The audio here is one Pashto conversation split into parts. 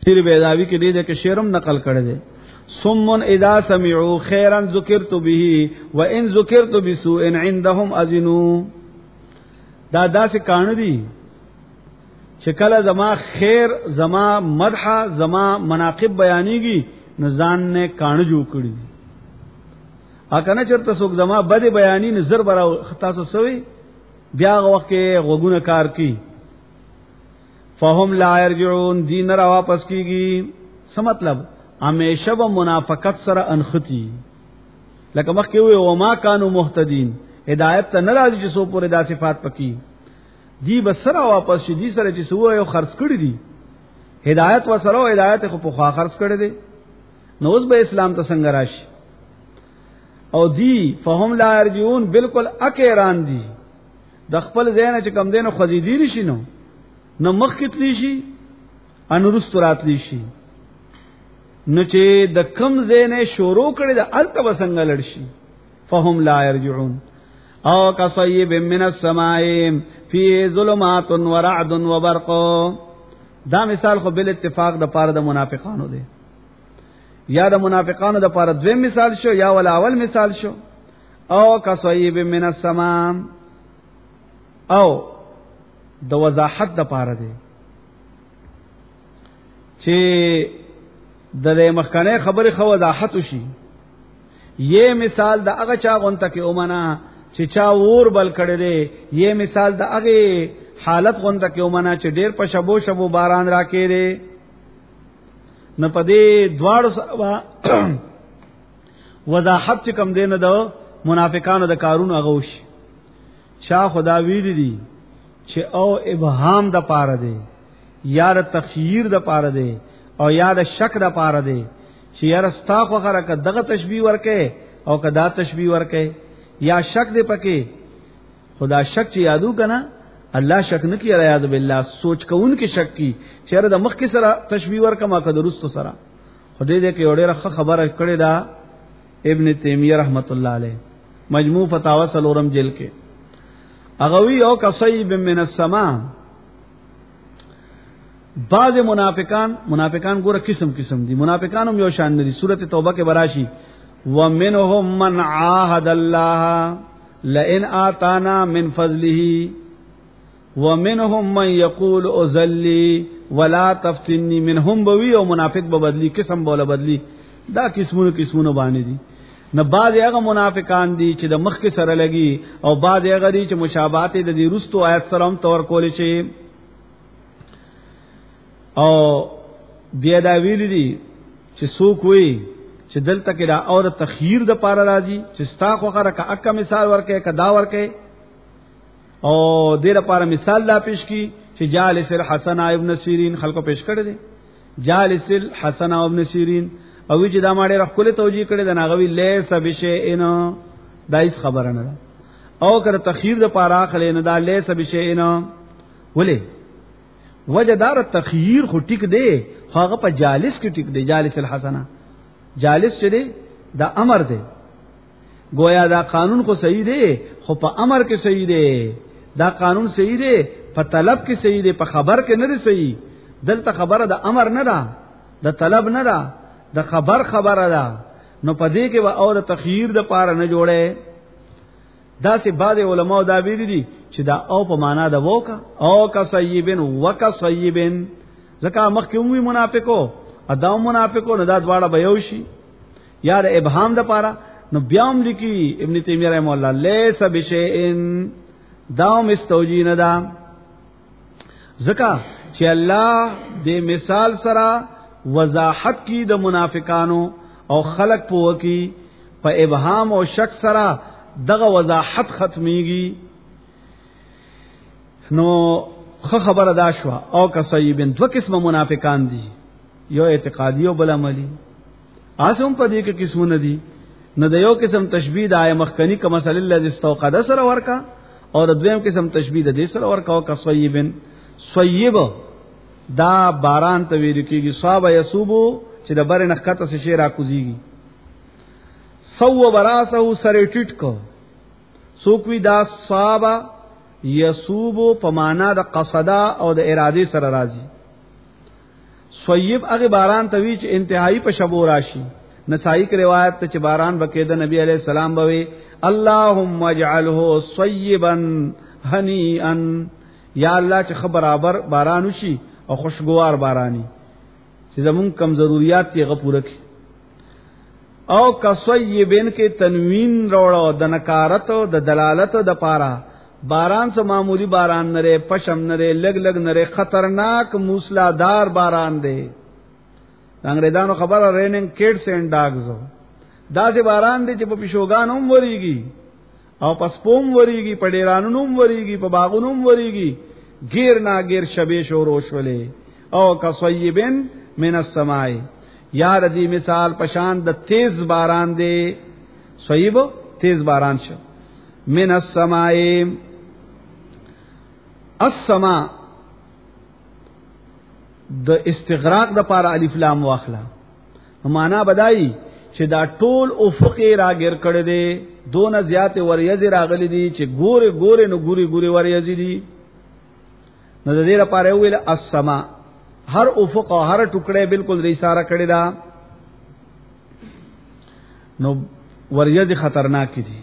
تیر بیضاوی کې دې کې شعرم نقل کړی دی صم اذا سمعوا خيرا ذكرت به وان ذكرت بسوء عندهم اذنوا دا داسې کان دي چې کله زما خیر زما مدح زما مناقب بیانېږي نزان نه کان جوړ کړی اکنه چرته څوک زما بد بیانې نظر برا تاسو سوي بیا وخت کې غوګونه کار کی فهم لا يرجعون دین را واپس کیږي څه مطلب همیشه به منافقت سره انختی لکه مخکې وي او ما كانوا مهتدين هدایت ته ناراضي چې سو پورې دا صفات پکې دی بسره واپس شي دي سره چې سو یو خرڅ کړی دي هدایت وسره هدایت خو په خوا خرڅ کړی دي نو اوس به اسلام ته څنګه راشي او دی فهم لا يرجعون بالکل اکیران دي د خپل ځای چې کم دینو خزیدی نشي نو مخ کتلی شي انورست راتلی شي نو چې د کم زینه شروع کړي د الته وسنګ لړشي فهم لا يرجعون او کصیب من السماء فی ظلمات ورعد وبرق دا مثال خو بل اتفاق د پاره د منافقانو دی یا د منافقانو د پاره دویم مثال شو یا ول اول مثال شو او کصیب من السماء او د وضاحت د پاره دی چې د مخکنه خبره خو وضاحت وشي یہ مثال د هغه چا غونته کې اومنه چې چا ور بل کړي دی یہ مثال د هغه حالت غونته کې اومنه چې ډیر په شبو شبو باران راکې دی نه پدې دواړو وضاحت چې کم دینه د منافقانو د کارونو هغه وشي شاه خدا ویل دي چې او ابهام د پاره دی یا د تخییر د پاره دی او یا د شک د پاره دی چې یاره ستا خو خره که دغه تشبیه ورکه او که دا تشبیه ورکه یا شک دی پکې خدا شک چې یادو کنه الله شک نه کیږي یاد بالله سوچ کوون کې شک کی چیرې د مخ کې سره تشبیه ورکما که درست سره خدای دې کې اورې خبره کړې دا ابن تیمیه رحمت الله علیه مجموع فتاوا سلورم جلد کې اغوی او کصیب من السماء بعض منافقان ګوره قسم قسم دي منافقان هم یو شان دي سورته توبه کې براشي ومنهم من عاهد الله لئن آتانا من فضله ومنهم من يقول اذلي ولا تفتني منهم بوي او منافق به بدلی قسم بوله بدلی دا قسمونو باندې دي نه بعض هغه منافقان دي چې د مخ کې سره لګي او بعض هغه دي چې مشابهت د دې رستو آیت سره هم تور کول شي او بیا دا ویل دي چې څوک وي چې دلته کې دا اور تخییر د پاره راځي چې ستا خو خره کا اکا مثال ورکه کدا ورکه او دې لپاره مثال لا پیش کی چې جالس الحسن ابن سیرین خلکو پیش کړی دي جالس الحسن ابن سیرین او چې دا ماړه رخله توجیه کړي د ناغوی لیس بشئن دایس خبره نه او کړه تخییر د پاره خلې نه دا لیس بشئن ولې وجدار تخییر خو ټیک دی هغه په جالس کې ټیک دی جالس الحسنه جالس چې دی دا امر دی گویا دا قانون خو صحیح دی خو په امر کې صحیح دی دا قانون صحیح دی په طلب کې صحیح دی په خبر کې نه دی صحیح دلته خبره د امر نه ده د طلب نه ده د خبره ده نو پدې کې و او د تخییر د پاره نه جوړه دا سه بعد علماء دا ویل دي چې دا او په معنا د وکا او کا صیبن وکا صیبن ځکه مخکې موږ منافقو ادا منافقو نه دا دواړه به یو شي یا د ابهام د پاره نو بیام لیکي ابن تیمیه رحم الله لیس بشئن دا مستوجین دا ځکه چې الله د مثال سره وضاحت کی د منافقانو او خلق په وکی په ابهام او شک سره دغه وضاحت ختميږي نو خبره دا شو او کصیبن دو قسم منافقان دي یو اعتقادي او بل عملی اسهم په دې کې قسمونه دي نه د یو قسم تشبیه د آی مخکنی کا مسئله الذی استوقد سره ورکا او د دویم قسم تشبیه د دې سره ورکا او کصیبن صیب دا باران ته ویل کېږي صاب یسوبو چې د بر نخته څخه شی را کوزيږي سو براسه سره ټټ کو سوکوي دا صاب یسوبو په معنا د قصدا او د اراده سره راځي صیب هغه باران ته وی چې انتهایی په شبو راشي. نسائی کی روایت ته چې باران بکیده نبی علیہ السلام بوي اللهم اجعله صیبا هنیئا، یا الله چې خبر برابر باران وشي او خوشگوار بارانی چې زمون کم ضرورت یې غپوره کی. او کصیبن کې تنوین روړو د نکارت او د دلالت د پارا باران سے معمولی باران نرے پشم نرے لگ لگ نرے خطرناک موسلادار باران دے. انګریزانو خبره ریننګ کیټس اینڈ ډاگز دا سي باران دي چې په پښوګانوم وریږي او پسپوم وریږي په ډیرانونوم وریږي په باغونوم وریږي غیر نا غیر شبې شوروش ولې او کصیبن من السماء، یا ردی مثال پشان د تیز باران دی. صیب تیز باران شو. من السماء، السماء د استغراق د پاره الف لام واخلا، معنا بدایي چې دا ټول افق راګر کړي دي، دون زیات وریځ راغلي دي چې ګوره ګوره نو ګوري ګوري وریځ دي. نو د دې لپاره ویل السماء، هر افق او هر ټوکړه بالکل ری سارا کړي دا، نو وریځ خطرناک دي.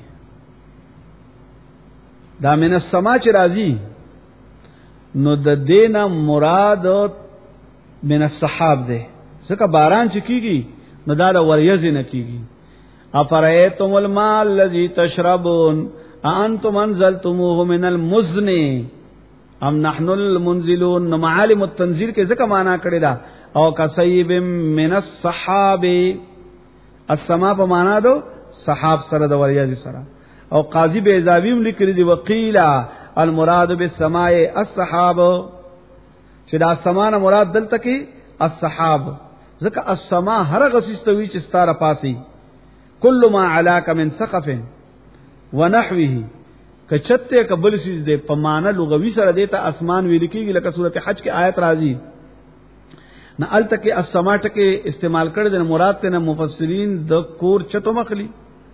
دا من السماء چې راځي نو د دینه مراد من السحاب ده، ځکه باران چې کیږي نو دا د وریځ نه کیږي. افرایتم الماء الذي تشربون انتم انزلتموه من المزن ام نحن المنزلون. نو معالم التنزيل کې ځکه معنا کړی دا. او کصیب من السحاب، السماء په معنا دو سحاب سره د وریځ سره. او قاضی بیزاویم لیکلی دی وقیلا المراد بالسماء السحاب، چې دا سمانه مراد دلته کې السحاب، ځکه السماء هر غسیستوي چې ستاره پاسي. کل ما علاک من سقف ونحوه، کچته قبل سیز دے په معنا لغوي سره دیتا اسمان ویل کیږي، لکه سورته حج کې آیت راځي نه الته کې السماء ټکي استعمال کړي د مراد ته مفسرین د کور چتو مخلي.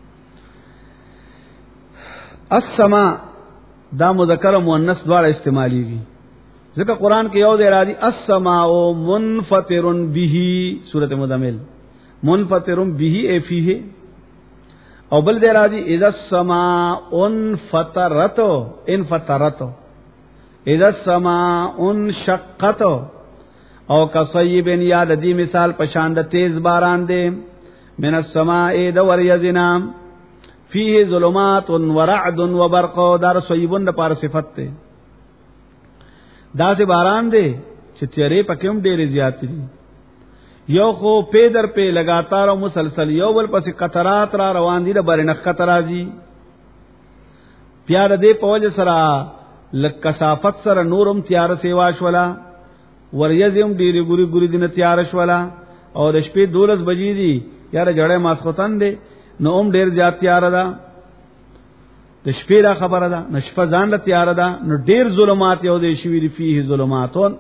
السماء دا مذکر او مؤنث دواړه استعماليږي، ځکه قران کې یو دی راځي السماء منفطر به، سورته مزمل منفطر به ای فيه، او بل دی راځي اذا السماء انفطرت، انفطرت اذا السماء انشقت. او کصیب یاد دی مثال پشاند تیز باران دے من السماء د وریزنا فيه ظلمات ورعد وبرق. دار صیبون د پار صفت ته دا سه باران دے چې تیرې پکېم ډېرې زیات دي، یو خو پیدر په لگاتار او مسلسل یو بل پس قطرات را روان دي د برنخ قطرازي پیار دې په وجه سره لکثافت سره نورم تیار سیواش ولا وریزم ډېری ګوري ګوري دینه تیار شولا. او د شپې 12 بجې دي یاره جړې ماسختن دي نو هم ډېر زیات تیار ده، د شپې را خبره ده نشفه ځان له تیار ده، نو ډېر ظلمات یو دي شوی فيه ظلماتون،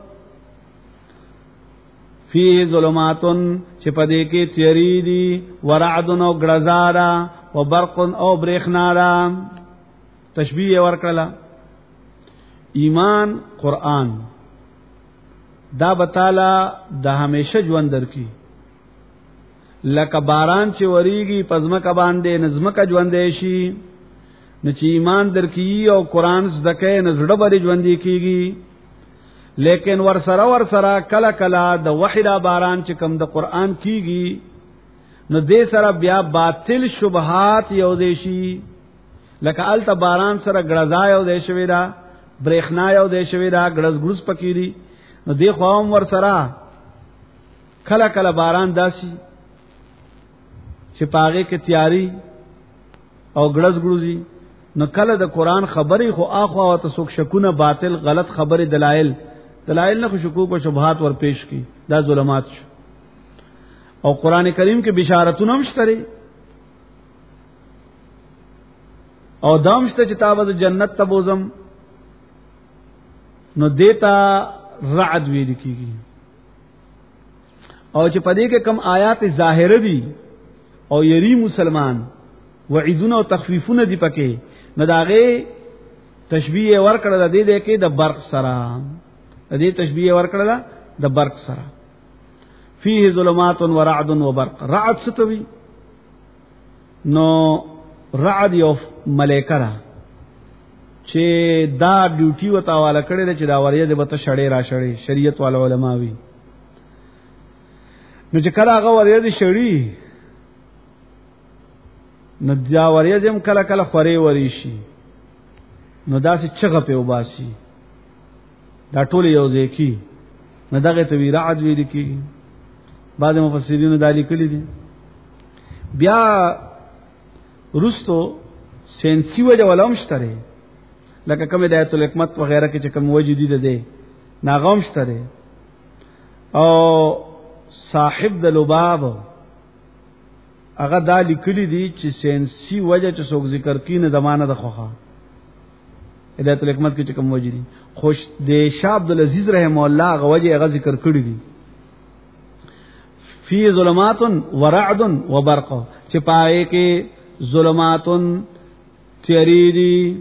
فيه ظلماتون چې پدې کې تیری دي، ورعد او غړزارا او برق او برېخنارا. تشبیه ورکړه. ایمان قرآن دا بتالا د همیشه ژوند درکې، لکه باران چې وریږي پزمکه باندې نظمکه ژوندې شي، نو چې ایمان درکې او قرآن زدکې نزړه باندې ژوندې کیږي. لیکن ور سره کله کله د وحی دا باران چې کم د قرآن کیږي نو دې سره بیا باطل شبهات یو دې شي، لکه الته باران سره غړزا یو دې شوی دا، برېخنا یو دې شوی دا، غړز غړز پکې دي. نو دی خوام ور سره کله کله باران داسي چې پاغه کې تیاری او غړز غړوزي. نو کله د قران خبرې خو اخوا او تسوک شکونه باطل غلط خبره دلایل نه خو شکوک او شبهات ور پیش کی، دا ظلمات شو. او قران کریم کې بشارتونه هم شته او دامشته چې تاسو جنت ته بوزم، نو دیتا رعد ویل کیږي. او چې پدې کې کم آیات ظاهره دي او یری مسلمان وعیدونه او تخفیفونه دي پکې، نو داغه تشبیه ورکړه د دې کې د برق سره، د دې تشبیه ورکړه د برق سره. فيه ظلمات ورعد وبرق. رعد ستوي نو رعد یو ملائکه را چې دا ډیوټي وتا والا کړي چې دا وریه د بته شړې را شړې شریعت والا علما وی. نو چې کله هغه وریه دي شړې نو دا وریه زم کله کله خوري وری شي نو داسې چغه په وباسي دا ټول یو ځکه نو دغه ته وی رعد وی دي کی. بعض مفسرین دا لیکلي دي. بیا رستو سنسي وجه ولوم شتره لکه کوم هدایت الحکمت وغیرہ کې چې کوم وجدي ده ناغوم شتره او صاحب د لباب هغه دا لیکلي دي چې سنسي وجه چې څوک ذکر کین زمانه د خوخه هدایت الحکمت کې چې کوم وجدي خوش د شاه عبد العزيز رحم الله هغه وجه هغه ذکر کړی دي. فی ظلمات ورعد وبرق چې پای کې ظلمات تیریدی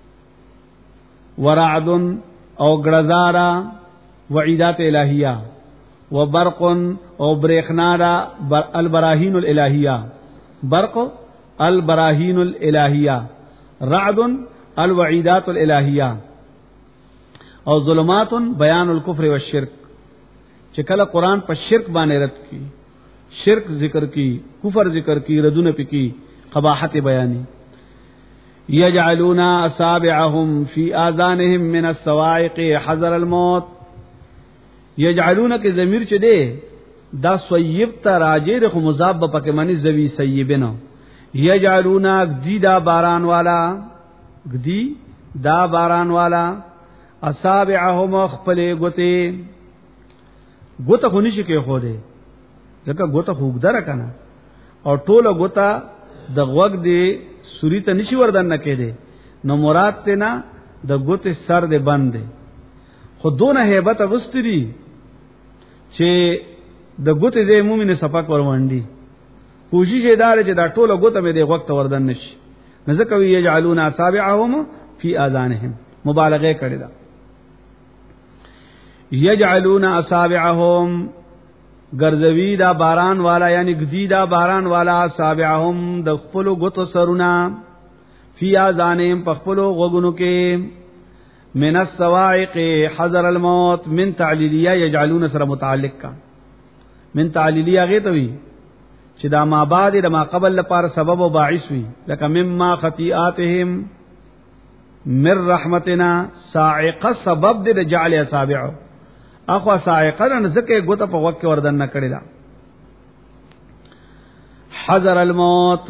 ورعد او غړزارا وعیدات الہیہ وبرق او برېخنارا البراهین الالہیہ برق البراهین الالہیہ رعد الوعیدات الالہیہ او ظلمات بیان الکفر والشرک چې کله قران په شرک باندې رد کی شرک ذکر کی کفر ذکر کی ردونه پکې قباحت بیانی. یجعلون اصابعهم فی آذانهم من الصواعق حذر الموت. یجعلون کې ضمیر چې دی دا صیب ته راجع د مضاف پکې معنی زوی سیبنه. یجعلون گدی دا باران والا گدی دا باران والا اصابعهم خپل ګوته ګوته خو نشي کې خو دی ځکه ګوته خوګدار کنه او ټوله ګوته د غوګ دی سوري ته نشي وردان نه کېده نو مراد ته نه د ګوته سر دی بند دی خو دونه hebat غستری چې د ګوته دی مومن صفق ورمنډي کوشش یې دار چې دا ټوله ګوته مې دی غوګ ته وردان نشي نه ځکه وی یجعلون اصابعهم فی اذانهم مبالغه کړی دا. یجعلون اصابعهم ګرځوی دا باران والا یعنی گدی دا باران والا اصابعهم د خپل غوتو سرونه فی اذانهم په خپل غوګونو کې من الصواعق حذر الموت من تعلیلیه یجعلون سره متعلق کا من تعلیلیه غیتوی چې دا ما بعد د ما قبل لپاره سبب او باعث وي لکه مما خطیئاتهم من رحمتنا صاعقه سبب د جعل اصابعه اخو صاعقه نه ځکه ګوته په وخت کې وردن نه کړی دا. حذر الموت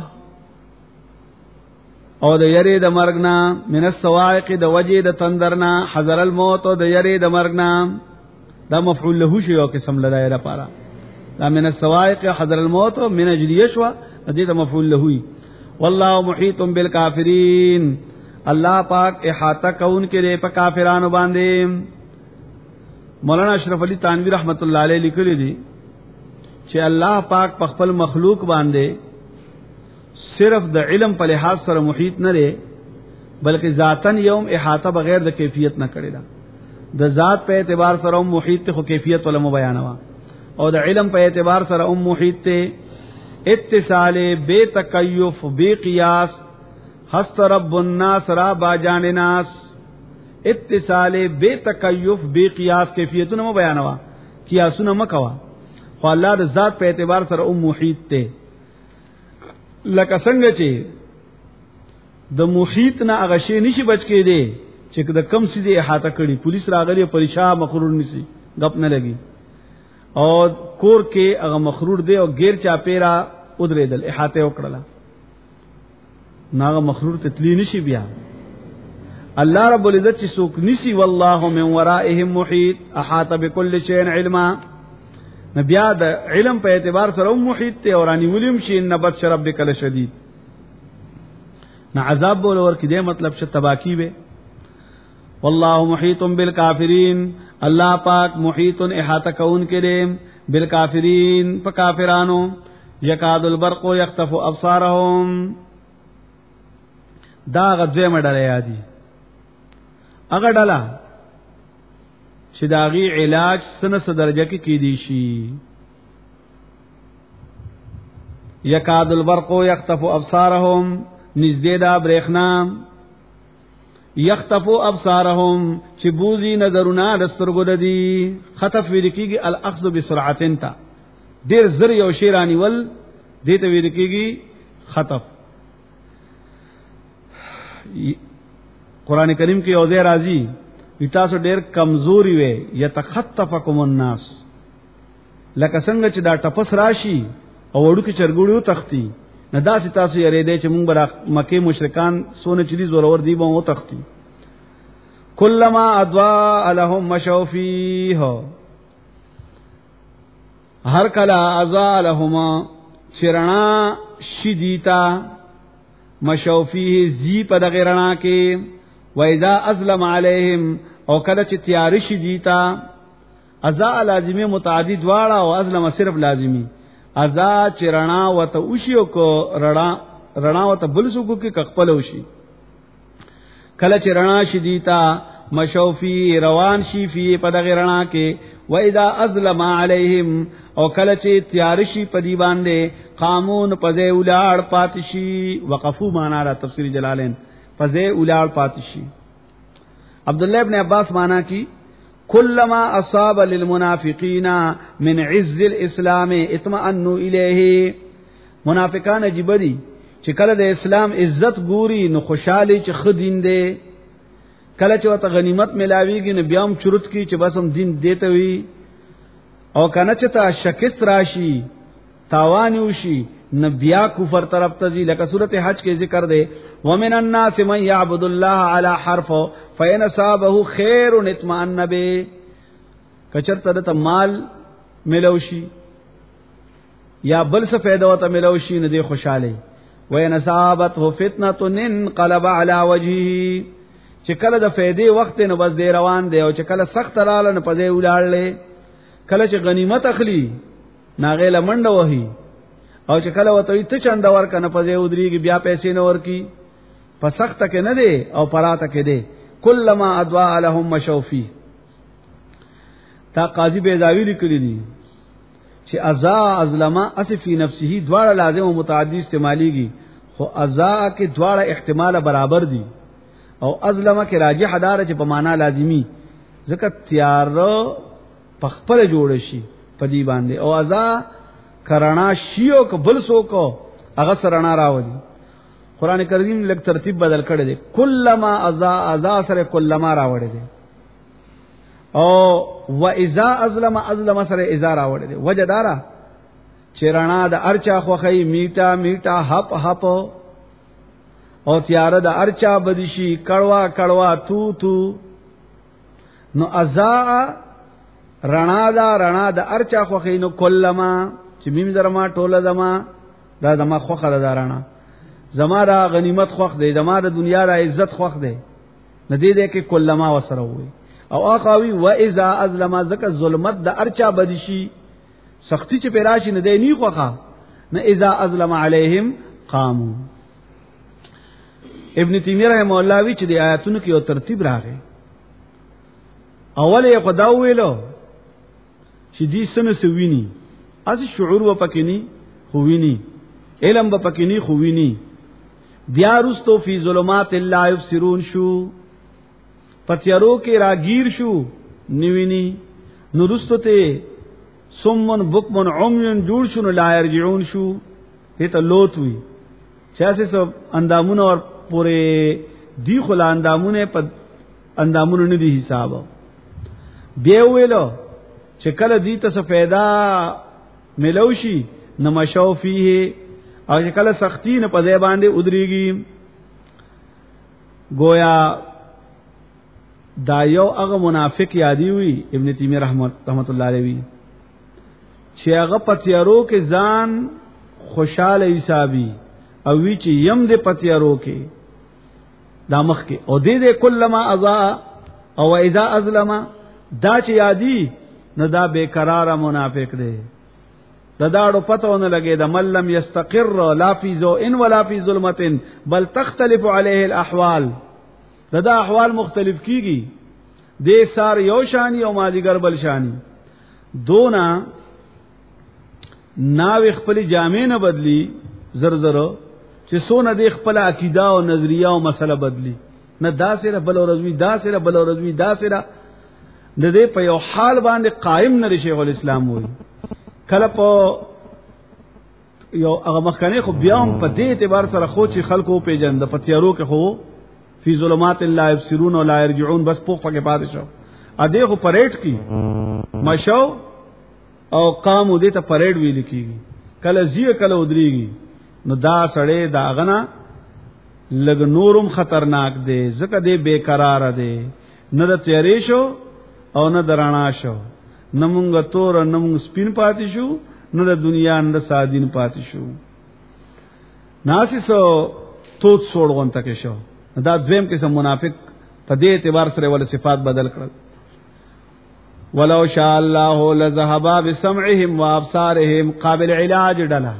او د یری د مرګنا من الصواعق د وجه د تندرنا حذر الموت او د یری د مرګنا دا مفعول له شی او قسم لدای لپاره دا من الصواعق حذر الموت من اجل يشوا دې د مفعول له والله محيط بالکافرین. الله پاک احاطه کون کې په کافرانو باندې. مولانا اشرف علی تانوی رحمت الله علیه لیکلی دي چې الله پاک په خپل مخلوق باندې صرف د علم په لحاظ سره محیط نه لري بلکې ذاتن یوم احاطه بغیر د کیفیت نه کړی دا. د ذات په اعتبار سره هم محیط ته خو کیفیت ولا بیانوا او د علم په اعتبار سره هم محیط ته اتصال بے تکیف بے قیاس ہست رب الناس را باجان ناس اتصال بے تکیف بے قیاس کیفیتونه مو بیانوا قیاسونه مکوا خو الله د ذات په اعتبار سره محیط ته لکه څنګه چې د محیط نه هغه شی نشي بچ کې دی چې د کم سيزه احاطه کړي پولیس راغلي پریشان مخرور نشي غپ نه لګي او کور کې هغه مخرور دی او غیر چا پیرا ودرېدل احاطه وکړه ناغه مخرور ته تلی نشي بیا. الله رب العزت چې څوک نسی والله من ورائهم محیط احاط بكل شيء علما نبیا د علم په اعتبار سره محیط ته اورانی ولیم شي نبت شرب بکل شدید نه عذاب ولور کې دې مطلب ش تباکی به. والله محیط بالکافرین. الله پاک محیط احاطه کون کې دې بالکافرین په کافرانو. یکاد البرق یخطف ابصارهم دا غځه مډه یادي اگر ډالا چې داغي علاج سنه درجه کې کی دي شي یکاد البرق یخطف ابصارهم نزدې دا برېخنا یخطف ابصارهم چې بوزي نظرونه د سترګو د دي خطف ویل کېږي الاخذ بسرعتن تا ډېر زر یو شی رانیول دې ته ویل کېږي خطف. قران کریم کې یو ځای راځي تاسو ډېر کمزوري وي یتخطفکم الناس لکه څنګه چې دا ټپس راشي او وړو کې چرګوړو تختی نه داسې تاسو یې ریدې چې مونږ برا مکه مشرکان سونه چلی زورور دی به او تختی. کلما اضاء لهم مشوا فيه هر کلا اضاء لهما شرنا شدیتا مشوا فيه زی په دغه رڼا کې و اذا ازلم عليهم او کله چې تیار شدیتا اضاء لازمی متعدد واړه او ازلم صرف لازمی ازا چرنا وته اوشیو کو رڼا وته بل سوکو کې کخپل وشي کله چرنا شدیتا مشوفی روان شي فی پدغه رڼا کې و اذا ازلم علیہم او کله چې تیار شي پدی باندې قامون پځه اولاد پاتشي وقفو معنا را تفسیر جلالین پځه اولاد پاتشي. عبد الله ابن عباس معنا کی کلما اصاب للمنافقین من عز الاسلام اطمئنوا الیه منافقان جبدی چې کله د اسلام عزت ګوري نو خوشاله چې خدین دی کله چې وته غنیمت ملاویږي نو بیا هم چرت کی چې بس هم دین دیته وي او کنه چې تا شکست راشي تاوان وشي نو بیا کفر طرف ته ځي لکه سورته حج کې ذکر دی ومن الناس من يعبد الله على حرف فین صابه خیر اطمئن به کچرته د مال ملوشي یا بل څه فائدہ وته ملوشي نه دی خوشاله وین صابته فتنه انقلب على وجهه چې کله د فائدې وخت نه بس دی روان دی او چې کله سخت رااله نه پځې ولاړلې کله چې غنیمت اخلي ناغه لمنډه وਹੀ او چې کله وته ته چند ورک نه پځې ودرېږي بیا پیسې نه ورکی په سخت کې نه دی او پراته کې دی کلما اضاء لهم مشوا فيه. تا قاضی بیضاوی لیکلی دي چې اضاء ازلما اسفی نفسه دواړه لازم او متعدی استعمالیږي خو اضاء کې دواړه احتمال برابر دي او ازلما کې راجح دار چې په معنا لازمی ځکه تیار په خپل جوړ شي په دی باندې او اضاء کرانا شیو کو بل سو کو هغه سرنا راوړي. قران کریم لک ترتیب بدل کړی دی کلما اضاء سره کلما راوړی دی او و اذا ازلم سره اذا راوړی دی وجدارا چرنا د ارچا خوخی میټا میټا هپ هپ او تیار د ارچا بدشي کړوا کړوا تو تو نو اضاء رڼا د ارچا خوخی نو کلما چې میم زرما ټوله دما دا دما خوخه د رڼا زما را غنیمت خوخ دی زما د دنیا را عزت خوخ دی ندی دې کې کلمہ وسره وي او اخاوی و اذا ازلم زک ظلمت د ارچا بدشي سختی چې پیراشي نه دی نی خوخه نه اذا ازلم علیہم قاموا. ابن تیمیہ رحمه الله وی چې د آیاتونو کې یو ترتیب راغی اول یې خدا ویلو چې دې سن سویني از شعور و پکینی خوینی علم و پکینی خوینی بیا رستو فی ظلمات لا یبصرون شو پتیارو کې راگیر شو نیوینی نو رستو ته سمن بکمن عمین جوړ شو نو لا یرجعون شو ته لوت وی چاسه سب اندامونه اور پورے دی خلا اندامونه په اندامونه نه دی حساب بیا ویلو چې کله دی ته فائدہ ملوشي نمشو فيه او چې کله سختی نه په ځای باندې ودرېږي گویا دا یو هغه منافق یادی وی ابن تیمیہ رحمت الله علیه چې هغه پتیارو کې ځان خوشاله حسابي او وی چې یم دې پتیارو کې دامخ کې او دې کلمہ اضاء او اذا ازلم دا چې یادی نو دا بیقرار منافق دی داړو پتهونه لګي د ملم یستقر لا فی ذو ان ولا فی ظلمت بل تختلف علیه الاحوال دا احوال مختلف کیږي د سار یو شانی او مازیګر بل شانی دونا ناوی خپل جامې نه بدلی زر چې سونه د خپل عقیده او نظریه او مسله بدلی نه دا سره بل ورځوي دا سره بل ورځوي دا سره د دې په یو حال باندې قائم نه شیخ الاسلام وایي کله په یو هغه مخکنه خو بیا هم په دې اعتبار سره خو چې خلکو پیجن د پتیارو کې خو فی ظلمات لا یبصرون ولا یرجعون بس پوخ پکې پاتې شو ا دې خو پریډ کی مشو او قام دې ته پریډ ویل کیږي کله زیه کله ودریږي نو دا سړی دا غنا لګ نورم خطرناک دی ځکه دې بیقرار دی نه د تیارې شو او نه درانا شو نمونږ تور نمونږ سپین پاتې شو نو د دنیا اند سادین پاتې شو ناسی سو توت سوړون تک شو دا دویم قسم منافق په دې اعتبار سره ول صفات بدل کړل ولو شاء الله لذهب بسمعهم وابصارهم قابل علاج ډلا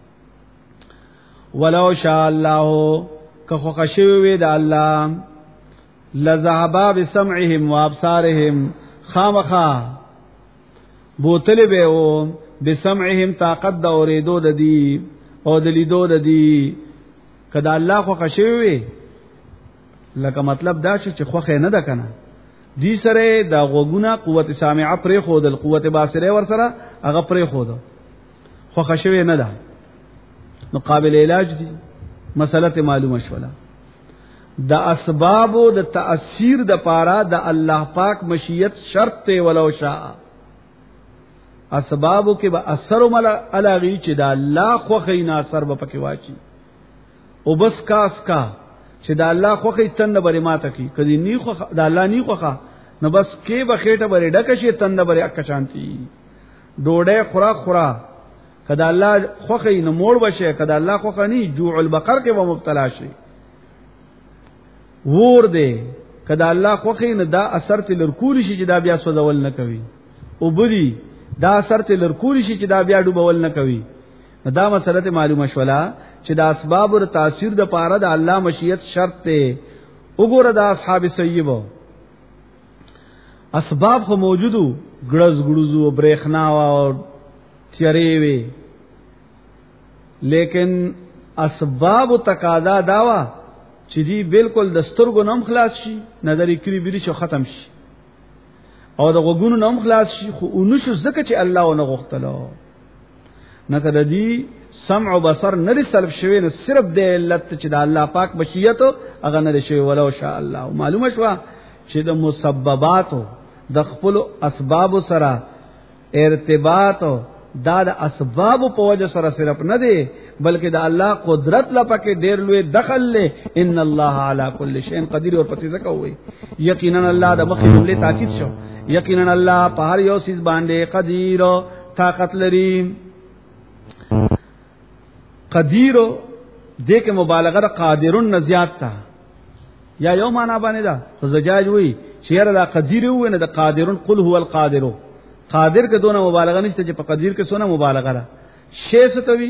ولو شاء الله که خشوي د الله لذهب بسمعهم وابصارهم خامخا بوتل به او بسمعهم طاقت د اوریدو د دی او د لیدو د دی کدا الله خو خشوي لکه مطلب دا چې خوخه نه ده کنه دی سره دا غوګونه قوت سامعه پرې خودل قوت باصره ور سره هغه پرې خود خو خشوي نه ده نو قابل علاج دي مسله معلومه شوله د اسباب د تاثیر د پاره د الله پاک مشیت شرط ته ولو شاء اسبابو کې به اثر مل علاغي چې د الله خو خینا اثر به پکې واچي او بس کاس کا چې د الله خو خې تند بری ماته کی کدی نی خو د الله نی خوخه نو بس کې به خېټه بری ډکه شي تند بری اک شانتی ډوډۍ خورا کدا الله خو خې نو موړ بشه کدا الله خو خني جوع البقر کې به مبتلا شي ور دې کدا الله خو خې نه دا اثر تل رکول شي چې دا بیا سوځول نه کوي او بری دا اثر تل رکول شي چې دا بیا ډوبول نه کوي دا مسله معلومه شولا چې د اسباب او تاثیر د پاره د الله مشیت شرط ته وګوره د اصحاب سیبو اسباب خو موجودو ګړز ګړزو برېخنا او تیارې وي لیکن اسباب تقاضا داوا چې دی بالکل د سترګو نوم خلاص شي نظر کړی بری شو ختم شي او د غوګونو نوم خلاص شي خو اونشو زکه چې الله ونه غختلو نه کده دی سمع و بصر نری سلب شوی نو صرف د علت چې د الله پاک مشیت هغه نری شوی ولو شاء الله معلومه شو چې د مسببات د خپل اسباب سره ارتباط دا د اسباب په وجه سره صرف نه دی بلکې د الله قدرت لپاره ډیر لوی دخل له ان الله علی کل شیء قدیر او پسې ځکه وي یقینا الله د مخې جمله تاکید شو یقینا الله په هر یو سیز باندې قدیر او طاقت لري قدیر دې کې مبالغه د قادرون نه زیات تا یا یو معنا باندې دا خو زجاج وی شعر دا قدیر وي نه د قادرون قل هو القادر قادر کې دونه مبالغه نشته چې په قدیر کې سونه مبالغه را شی ستوي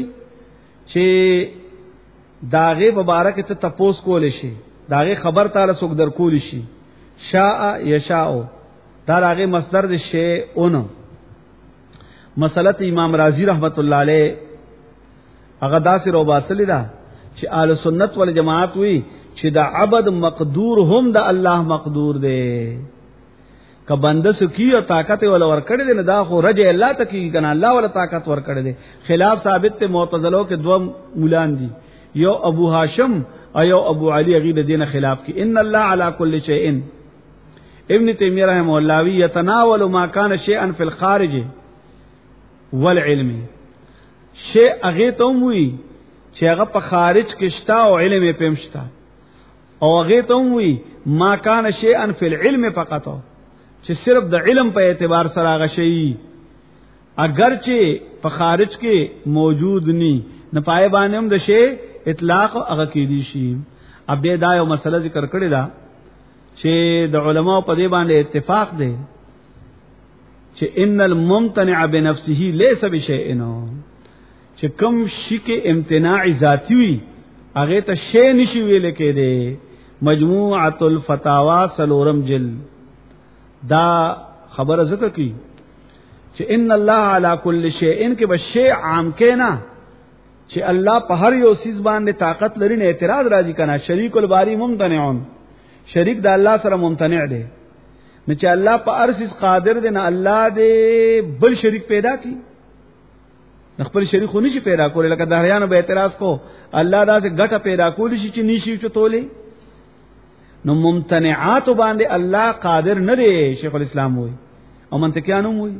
چې داغه مبارک ته تپوس کول شي داغه خبر تعالی سوک در کول شي شاء یشاء دا داغه مصدر د شی اون مسألت امام رازی رحمت الله علیه هغه داسې رو باسلی دا چې اهل سنت والجماعت وی چې د عبد مقدور هم د الله مقدور دی که بنده سکی او طاقت ول ور کړی دی نه دا خو رجع الله ته کی کنه الله ول طاقت ور کړی دی خلاف ثابت ته معتزله کې دوه مولان دي یو ابو هاشم او یو ابو علی غیر دین خلاف کی ان الله علی کل شیء ابن تیمیہ رحمه الله وی یتناول ما کان شیئا فی الخارج والعلم شی هغه ته وی چې هغه په خارج کې شتا او علم یې پېمشتا او هغه ته وی ما کان شیئا فی العلم فقط چې صرف د علم په اعتبار سره هغه شی اگر چې په خارج کې موجود ني نه پای باندې هم د شی اطلاق هغه کې دي شي اب دا یو مسله ذکر کړی دا چې د علماء په دې باندې اتفاق دی چې ان الممتنع بنفسه ليس بشيء چې کوم شي کې امتناع ذاتی وي هغه ته شی نشي ویل کېده مجموعه الفتاوا سلورم جل دا خبره ذکر کی چې ان الله علی کل شیء کې به شی عام کینا چې الله په هر یو سیز باندې طاقت لري نه اعتراض راځي کنه شریک الباری ممتنعون شریک د الله سره ممتنع دی نه چې الله په هر سیز قادر دی نه الله دې بل شریک پیدا کی خپل شریک خو نشي پیدا کولای لکه دهریانو به اعتراض کو الله دا څنګه ګټه پیدا کولی شي چې نشي چتولې نو ممتنعات باندې الله قادر نه دی شیخ الاسلام وایي او منطقيانو وایي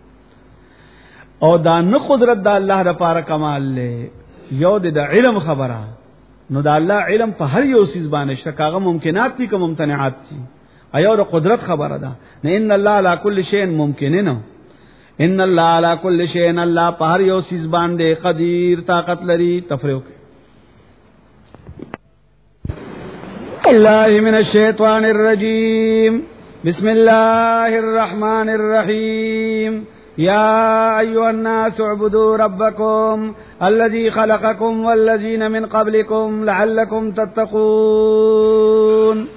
او دا نه قدرت د الله لپاره کمال له یو د علم خبره نو دا الله علم په هر یو سیز باندې شکاغه ممکنات دي کوم ممتنعات دي ایو د قدرت خبره ده نه ان الله علی کل شیء ممکن نه ان الله علی کل شیء الله په هر یو سیز باندې قدیر طاقت لري تفریق الله من الشیطان الرجیم بسم الله الرحمن الرحیم يا أيها الناس اعبدوا ربكم الذي خلقكم والذين من قبلكم لعلكم تتقون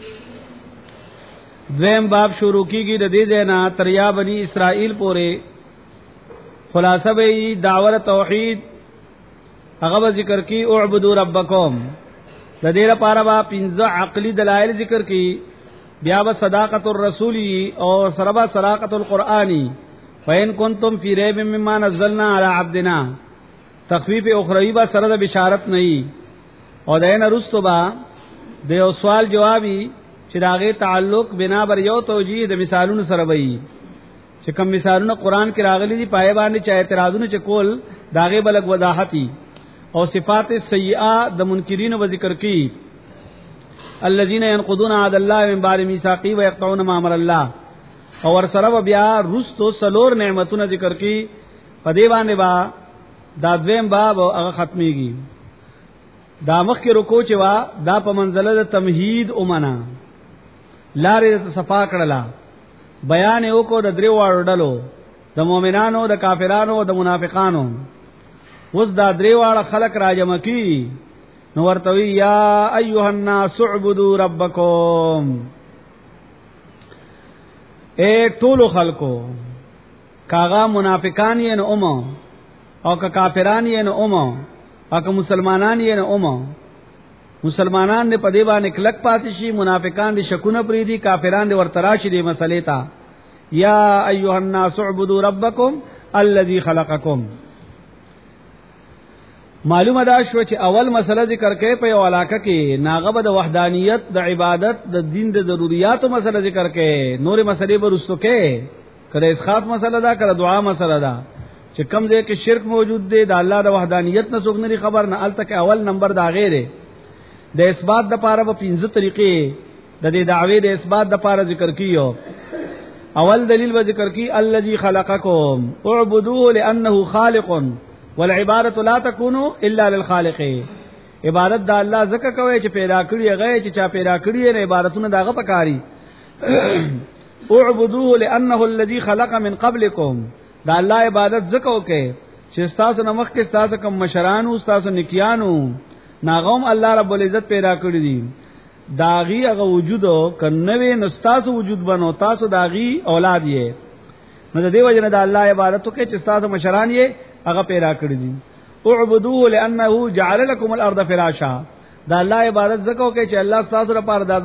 دویم باب شروع کیږي د دې ځنا تریا بنی اسرائیل پورې خلاصه به دعوت توحید هغه ذکر کی اعبدوا ربکم د دې لپاره با 15 عقلی دلایل ذکر کی بیا به صداقت الرسولی او سربا صداقت القرآنی فین کنتم فی ریب مما نزلنا علی عبدنا تخفیف اخروی با سره د بشارت نه او دین رستو با د یو سوال جوابی چې داغه تعلق بنا بر یو توجیه د مثالونو سره وي چې کوم مثالونه قران کې راغلي دي پای باندې چا اعتراضونه چې کول داغه بلک وضاحتي او صفات سیئه د منکرین و ذکر کی الذين ينقضون عهد الله من بعد ميثاقه ويقطعون ما امر الله او ور سره بیا رستو سلور نعمتونه ذکر کی په دی باندې با دا دویم باب هغه ختميږي دا مخ کې رکوع چې وا دا په منزله د تمهید اومنا لارې د صفا کړلا بیان یو کو د درو واړو ډلو د مؤمنانو د کافرانو او د منافقانو اوس دا درو واړه خلق راجم کی نو ورتوی یا ایها الناس اعبدوا ربکم اے ټول خلقو کاغه منافقان یې نه اومه او که کافران یې نه اومه او که مسلمانان یې نه اومه مسلمانان دې په دې باندې کلک پاتې شي منافقان دې شکونه پری دي کافران دې ورتراشي دې مسلې تا یا ایها الناس اعبدوا ربکم الذي خلقکم معلومه دا شو چې اول مسله ذکر کړي په یو علاقه کې ناغه د وحدانیت د عبادت د دین د ضرورتو مسله ذکر کړي نور مسلې برسو کې کله اسخاط مسله دا کله دعا مسله دا چې کم ځای کې شرک موجود دی د الله د وحدانیت نه څوک نه خبر نه الته کې اول نمبر دا غیره د اثبات د پاره په 15 طریقې د دې دعوی د اثبات د پاره ذکر کیو اول دلیل و ذکر کی الذي خلقکم اعبدوه لانه خالق والعبادت لا تكون الا للخالق عبادت د الله زکه کوي چې پیدا کړی هغه چې چا پیدا کړی نه عبادتونه داغه پکاري اعبدوه لانه الذي خلق من قبلكم دا الله عبادت زکه وکي چې تاسو نمخ کې تاسو کوم مشرانو تاسو نکیانو ناغوم الله رب العزت پیدا کړی دي داغي هغه وجود کنوي نو تاسو وجود بنو تاسو داغي اولاد یې نو د دې وجنه د الله عبادت وکي چې تاسو مشران یې هغه پیدا کړی دي اعبدوه لانه جعل لكم الارض فراشا دا الله عبادت زکه وکي چې الله تاسو لپاره د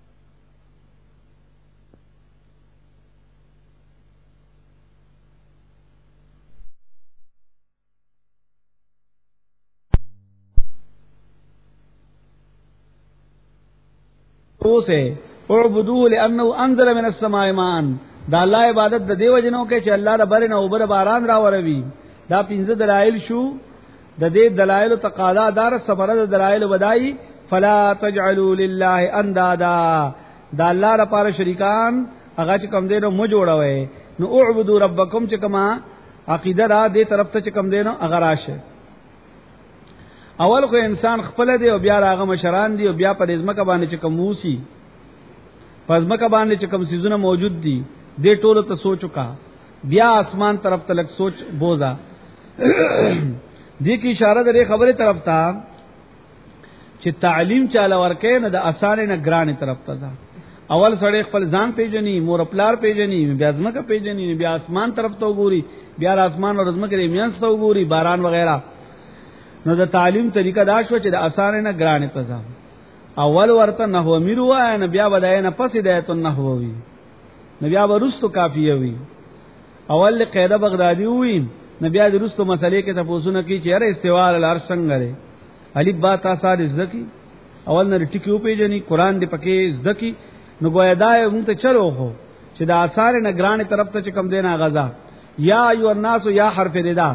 اوسه اعبدوه لانه انزل من السماء ماء دا الله عبادت د دیو جنو کې چې الله د برنه اوبر باران را وروي دا 15 دلایل شو د دې دلایل تقاضا دار سفر د دلایل ودای فلا تجعلوا لله اندادا دا الله لپاره شریکان هغه چې کم دینو مو جوړوي نو اعبدوا ربکم چې کما عقیده را دې طرف ته چې کم دینو هغه راشه اول خو انسان خپل دی او بیا راغه مشران دی او بیا په ازمکه باندې چې کوم موسی په ازمکه باندې چې کوم سيزونه موجود دي دې ټولو ته سوچوکا بیا اسمان طرف ته لک سوچ بوزا دې کی اشاره درې خبره طرف ته چې تعلیم چاله ورکه نه د اسانه نه ګرانه طرف ته ده اول سړی خپل ځان پیژني، مور پلار پیژني، بیا ځمکه پیژني، بیا اسمان طرف ته وګوري، بیا اسمان او ځمکه د میانس ته وګوري، باران وغیرہ. نو د تعلیم طریقه دا شو چې د اسانه نه ګرانه ته اول ورته نحو میرو نه بیا بدای نه پس هدایت النحو وی، نو بیا ورستو کافیه وی. اول قاعده بغدادي وی، نو بیا د رستو مسلې کې تاسو نه کی چې هر استوا العرش څنګه لري، الف با تا سار زکی اول نه ټیکو پیژني، قران دې پکې زکی. نو ګویا دا موږ ته چلو خو چې د آثار نه ګرانه طرف ته کم دینا غزا. یا ایو الناس یا حرف ردا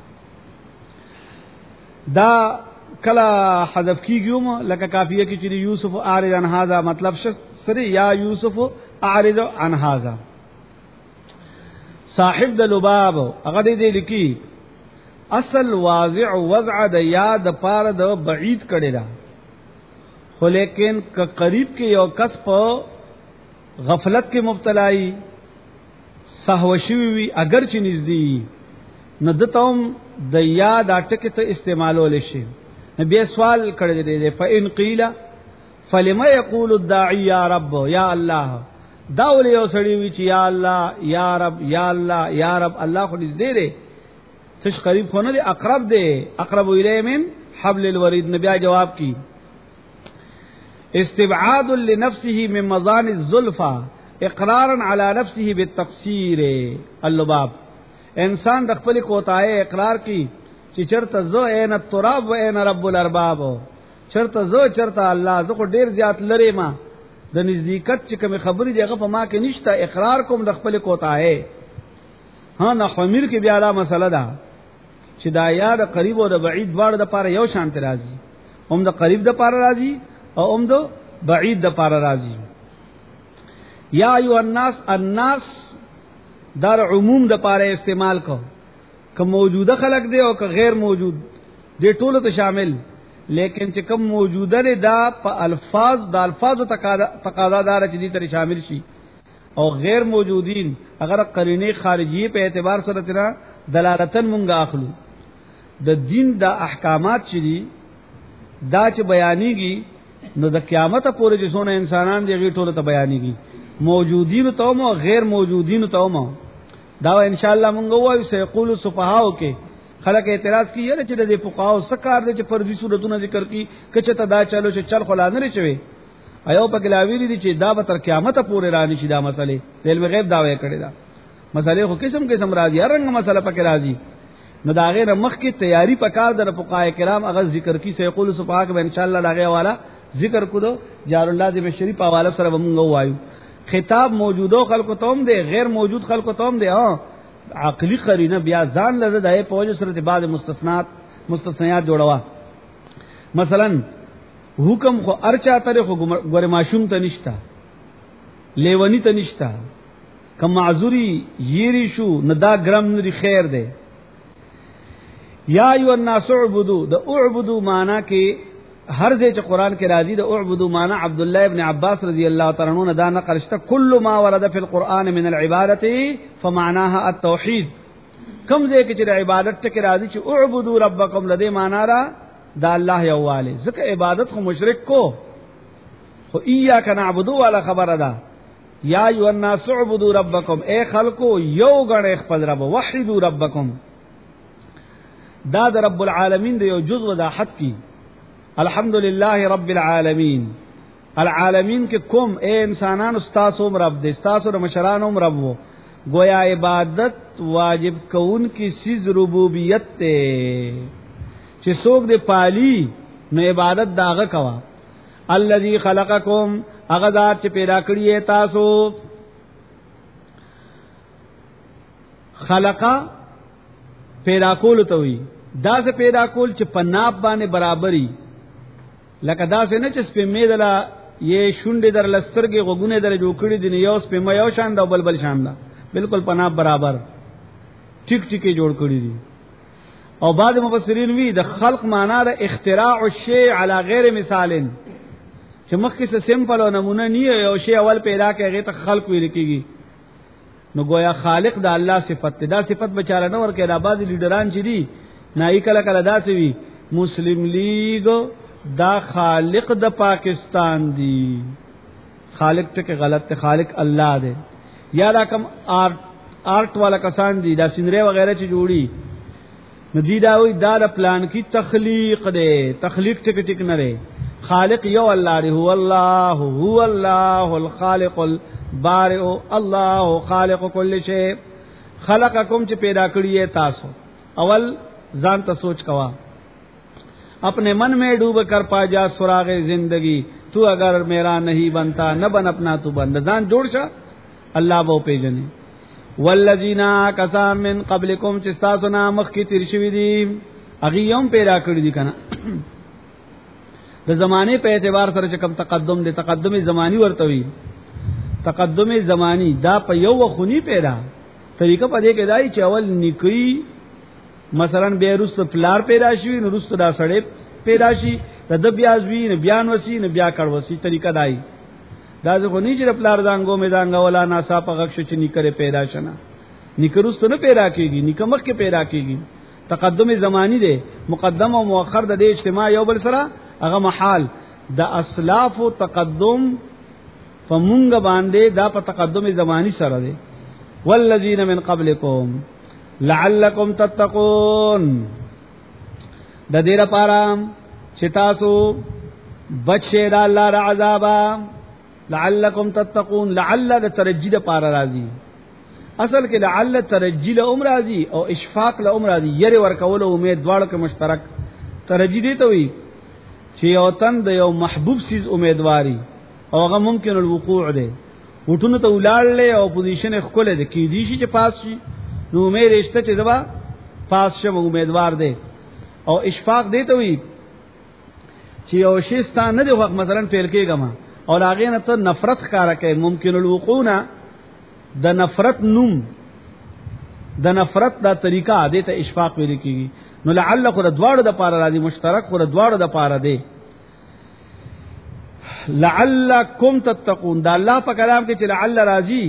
دا کلا حذف کیږم لکه کافیه کې چې یوسف اعرض عن هذا مطلب سری یا یوسف اعرض عن هذا. صاحب د لباب هغه دې لیکي اصل واضع وضع د یاد پار د بعید کړي دا، خو لیکن که قریب کې یو کس په غفلت کې مبتلای سهو شوی وي اگر چې نږدې نه دتوم د یاد اټکه ته استعمالول شي. نبی سوال کړی دی فإن قیل فلما یقول الداعی یا رب یا الله، دا ولې یو سړی وی چې یا الله یا رب یا الله یا رب، الله خو نږدې دی، تش قریب خو نه دی، اقرب دی، اقرب الیه من حبل الورید. نبی جواب کی استبعاد لنفسه من مظان الزلفى اقرارا على نفسه بالتقصير. اللباب انسان د خپل کوتاه اقرار کی چې چرته زو عین التراب و عین رب الارباب، چرته زو چرته الله، زه خو ډیر زیات لری ما د نزدېکت چې کوم خبرې دغه په ما کې نشته، اقرار کوم د خپل کوتاه. ها نه خمیر کې بیا دا مسله ده چې دا یاد قریب او د بعید دواړه د پاره یو شان راځي، هم د قریب د پاره راځي او هم د بعید د پاره راځي. یا ایو الناس، الناس در عموم د پاره استعمال کو، که موجوده خلق دی او که غیر موجود دی ټول ته شامل، لیکن چې کوم موجوده دی دا په الفاظ د الفاظو تقاضا دار چې دي تر شامل شي، او غیر موجودین اگر قرینه خارجی په اعتبار سره تر دلالتن مونږه اخلو. د دین د احکامات چې دي دا چې بیانېږي نو د قیامت پورې چې څونه انسانان دی ټول ته بیانېږي، موجودین ته مو غیر موجودین ته مو. دا ان شاء الله مونږ وایو سيقول السفهاء کې خلک اعتراض کوي چې د فقهاو سکار دي چې فرضي صورتونه ذکر کی کچه ته دا چلو چې چل خلا نه لري ایو په گلاویلی دي چې دا به تر قیامت پورې رانی شي. دا مسئله د علم غیب داوی کړي دا مسئله خو قسم قسم راځي، هر رنګ مسئله پکې راځي. نو دا غیر مخ کې تیاری پکار در فقهای کرام اگر ذکر کی سيقول السفهاء کې ان شاء الله لاغه والا ذکر کو دو جار الله دې شریف حواله سره مونږ وایو. خطاب موجودو خلق توم دے، غیر موجود خلق توم دے. ہاں عقلی قرینه بیا ځان لږه دای په وجه سره بعد مستثنیات جوړوا. مثلا حکم خو ارچا تر خو ګور ماشوم ته نشتا، لیونی ته نشتا، کم معذوری یری شو ندا ګرم نری خیر دے. یا ایو الناس اعبدوا، د اعبدوا معنا کې ہر ځای چې قران کې راځي د اعبدوا معنا عبد الله ابن عباس رضی الله تعالی عنہ دا نقل شته کل ما ورد فی القران من العباده فمعناها التوحید. کوم ځای کې چې عبادت ټکی راځي چې اعبدوا ربکم لدی معنا را دا الله یواله، ځکه عبادت خو مشرک کو، خو ایاک نعبدو والا خبره ده. یا ایو الناس اعبدوا ربکم، اے خلقو یو غړ خپل رب، وحدوا ربکم. دا د رب العالمین دی یو جزء وضاحت کی الحمدللہ رب العالمین. العالمین کے کم اے انسانان استاسوم رب دے، استاسو مشرانوم رب وہ گویا عبادت واجب کون کی سیز ربوبیت تے چھ سوک دے پالی نو عبادت داغا کوا. الذی خلقکم اغذات چھ پیدا کریے تاسو. خلقا پیدا کول توی دا سے پیدا کول چھ پناب بانے برابری، لکه دا څنګه چې سپمې دلا یې شونډې در لسترګې غوګونه در جوړ کړې دي، یو سپمې یو شان دا بلبل شان دا بالکل پناب برابر ټیک ټیکې جوړ کړې دي. او بعض مفسرین وی د خلق معنا د اختراع الشیء علی غیر مثال، چې مخکې څه سیمپل او نمونه نه یو شی اول پیدا کړي هغه ته خلق ویل کېږي. نو گویا خالق د الله صفت دا صفت بچاله نه ورکه. دا بعض لیډران چې دي نای کله کله داسې وی مسلم لیگ دا خالق د پاکستان دی، خالق ته غلط ته، خالق الله دی. یا دا کم آرٹ والا کسان دي دا سینری وغیرہ چې جوړي نو دی دا وی دا د پلان کی تخلیق دی، تخلیق ټک نه دی. خالق یو الله دی، هو الله الخالق البارئ، الله خالق کل شی. خلقکم چې پیدا کړی تاسو. اول ځان ته سوچ کوا، اپنے من میں ڈوب کر پا جا سراغ زندگی، تو اگر میرا نہیں بنتا نہ بن اپنا تو بن. ځان جوړ شه الله به پیژني. والذین کسان من قبلکم چې تاسو نه مخکې تیر شوي دي هغه هم پیدا کړی دي کنه. د زمانه په اعتبار سره چې کم تقدم دي، تقدم زمانی ورته وي. تقدم زمانی دا په یو وخونی پیدا طریقه په دې کې دای چې اول نکوي مثلا بیا رست پلار پیدا شي نو رست دا سړی پیدا شي د بیازوی نه بیان وسی نه بیا کړ وسی طریقه دای. دا ځکه نه چې پلار دانګو می دانګا ولا ناسا په غښ چې نکره پیدا شنه، نکرست نه پیدا کیږي، نکمخ کې پیدا کیږي. تقدم زمانی دی، مقدم او مؤخر د دې اجتماع یو بل سره هغه محال د اسلاف او تقدم فمونګ باندې دا په تقدم زمانی سره دی. والذین من قبلکم لعلکم تتقون، د دې لپاره چې تاسو بچی د الله ر عذاب. لعلکم تتقون، لعل د ترجی د پاره راځي. اصل کې لعل ترجی له عمر راځي او اشفاق له عمر راځي. یری ورکول او امید دواړو کې مشترک. ترجی دی ته وي چې یو تن د یو محبوب سیز امیدواري او هغه ممکن الوقوع دی. وټونه ته ولاړلې او پوزیشن خپل دی کې دي چې پاس شي نو امید رشته چې دبا پاس شوه امیدوار دی. او اشفاق دی ته وي چې یو شی ستانه دی وخت مثلا پیل کېګما او لاغې نه ته نفرت ښکارا کوي. ممکن الوقوع د نفرت نوم د نفرت دا طریقہ دی ته اشفاق ویل کېږي. نو لعل خو د دواړو د پاره راځي، مشترک خو د دواړو د پاره دی. لعلکم تتقون دا الله په کلام کې چې لعل راځي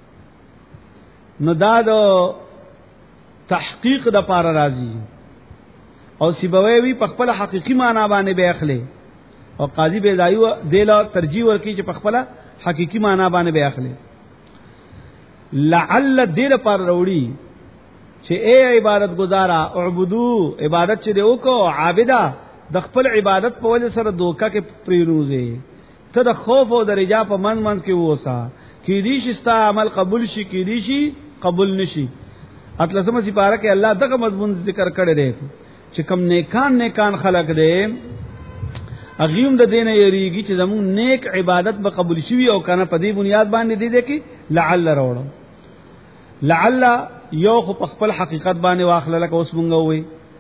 نو دا د تحقیق د پاره راځي او سیبوي وی په خپل حقيقي معنی باندې به اخلي او قاضي به دایو دلا ترجیح ورکړي چې په خپل حقيقي معنی باندې به اخلي. لعل دې لپاره وروړي چې اے عبادت گزارا اعبدو، عبادت چې دی وکړو عابدا د خپل عبادت په وجه سره دوکا کې پریروزه ته د خوف او د رجا په منځ کې ووسا کې دې شستا عمل قبول شي کې دې شي قبول نشي. اتلسمه سپاره کې الله دغه مضمون ذکر کړی دی چې کم نیکان خلق دی اغیوم د دینه یریږي چې زمون نیک عبادت به قبول شي او کنه په دې بنیاد باندې دی کې لعل راوړو. لعل یو خو په خپل حقیقت باندې واخله لکه اوس مونږ وې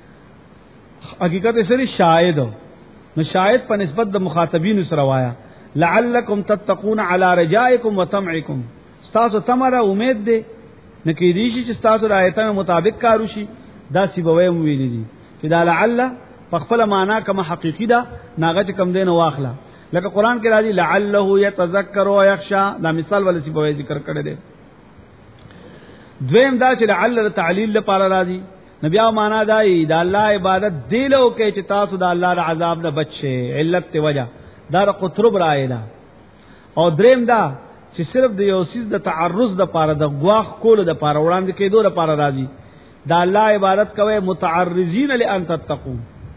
حقیقت سره شاهد نو شاهد په نسبت د مخاطبین سره وایا. لعلکم تتقون علی رجائکم وطمعکم، تاسو تمره امید ده نکې دي چې تاسو د آیتونو مطابق کارو شي. دا سی به ویم ویل دي چې دا لعل په خپل معنا کوم حقیقی ده ناغه کم دین واخله. لکه قران کې راځي لعله یتذکر و یخشى، دا مثال ول سی به ذکر کړی دی. دویم دا چې لعل تعلیل لپاره راځي نبی او معنا دای دا الله عبادت دیلو کې چې تاسو د الله د عذاب نه بچي علت ته وجہ دا قطرب راایدا. او دریم دا چې صرف د یو سیس د تعرض د پاره د غواخ کول د پاره وړاندې کېدو لپاره راځي. دا الله عبادت کوي متعرضین لئن تتقون،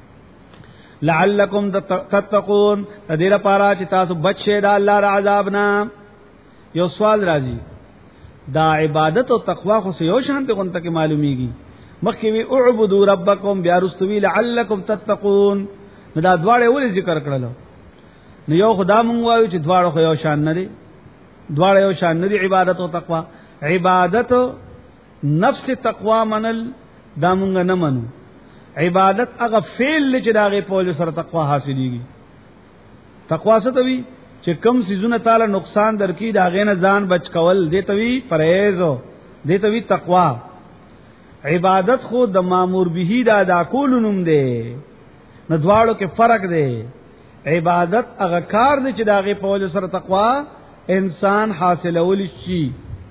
لعلکم تتقون د دې لپاره چې تاسو بچي د الله د عذاب نه. یو سوال راځي دا عبادت او تقوا خو یو شان ته غونته کې معلومیږي. مخکې وی اعبدوا ربکم بیا رستوی لعلکم تتقون، نو دا دواړه ولې ذکر کړل؟ نو یو خدا مونږ وایو چې دواړه خو یو شان نه دي، دواړه یو شان نه دي عبادت او تقوا. عبادت نفس تقوا منل دا مونږ نه منو. عبادت هغه فعل چې داغه په سره تقوا حاصلېږي. تقوا څه ته وی چې کم سيزونه تعالی نقصان درکې دا غې نه ځان بچ کول دې ته وی پرهیز، دې ته وی تقوا. عبادت خو د مامور به دا کول نوم دی، نو دواړو کې فرق دی. عبادت هغه کار دی چې داغه په وجه سره تقوا انسان حاصلول شي.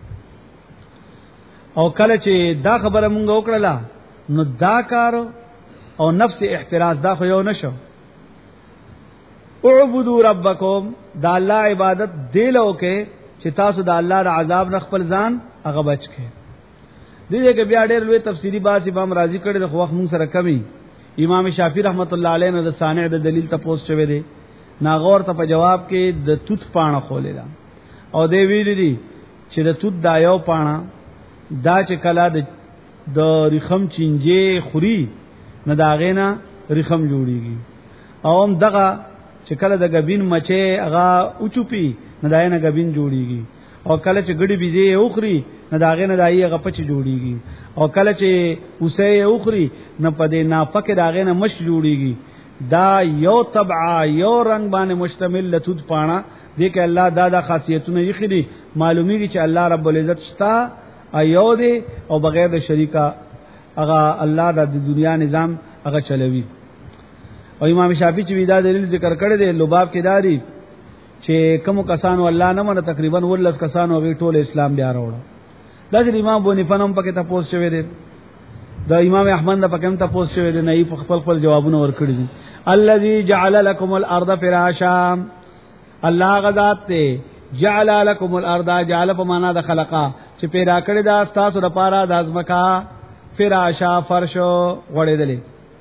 او کله چې دا خبره مونږ وکړه نو دا کار او نفس احتراز دا خو یو نشو. اعبدوا ربکم دا الله عبادت دیلو کې چې تاسو د الله د عذاب نه خپل ځان هغه بچ کې. دې کې بیا ډېر لوی تفسیری باس امام رازی کړي د وخت مون سره کمی. امام شافعی رحمت الله علیه نه د صانع د دلیل تپوس چوي دي ناغور ته په جواب کې د توت پاڼه خولې ده او دی ویل دي چې د توت دا یو پاڼه دا چې کلا د رخم چینجه خوري نه داغه نه رخم جوړیږي او هم دغه چې کله د غبین مچه هغه اوچوپی نه دای نه غبین جوړیږي او کله چې ګډي بيزي اوخري نه داغه نه دای هغه پچ جوړیږي او کله چې اوسه اوخري نه پدې نافقه داغه نه مش جوړیږي. دا یو طبع یو رنگ باندې مشتمل لتود پانا دې کې الله دا خاصیتونه یې خېدي معلومیږي چې الله رب العزت شتا ایو دې او بغیر د شریکا هغه الله د دنیا نظام هغه چلوي. او امام شافعی چې دا دلیل ذکر کړی دی لباب کې داري چې کوم کسانو الله نه منه تقریبا 10 کسانو وی ټول اسلام بیا راوړ. دا چې امام بونی فنم پکې تاسو شوی دی دا امام احمد نه پکې هم تاسو شوی دی نه خپل جوابونه ورکړي دي. الذي جعل لكم الارض فراشا الله غذات ته جعل لكم الارض جعل په معنا د خلقا چې پیدا کړی دا تاسو لپاره د ازمکا فراشا فرش غړېدلې.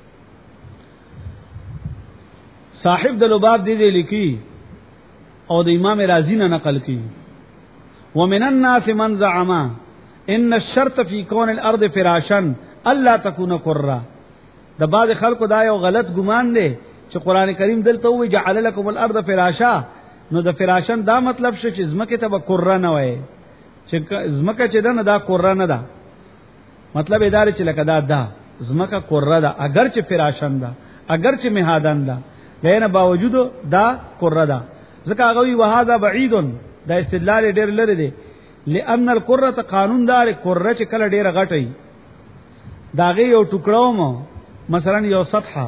صاحب د لباب دې لیکي او د امام رازی نه نقل کی ومن الناس من زعم ان الشرط في كون الارض فراشا الا تكون قرا. د بعض خلکو دا یو غلط ګمان دی چې قران کریم دلته وی جعل لكم الارض فراشا نو د فراشن دا مطلب شو چې زمکه ته به قرا نه وای چې زمکه چې دا نه دا قرا نه ده مطلب ادارې چې لکه دا زمکه قرا ده اگر چې فراشن ده اگر چې مهادن ده لینه باوجود دا قرا ده ځکه هغه وی وهذا بعید دا استدلال ډېر لري دی لئن القرة قانون دار قرة چې کله ډېر غټي داغه یو ټوکړو مو مثلا یو سطحه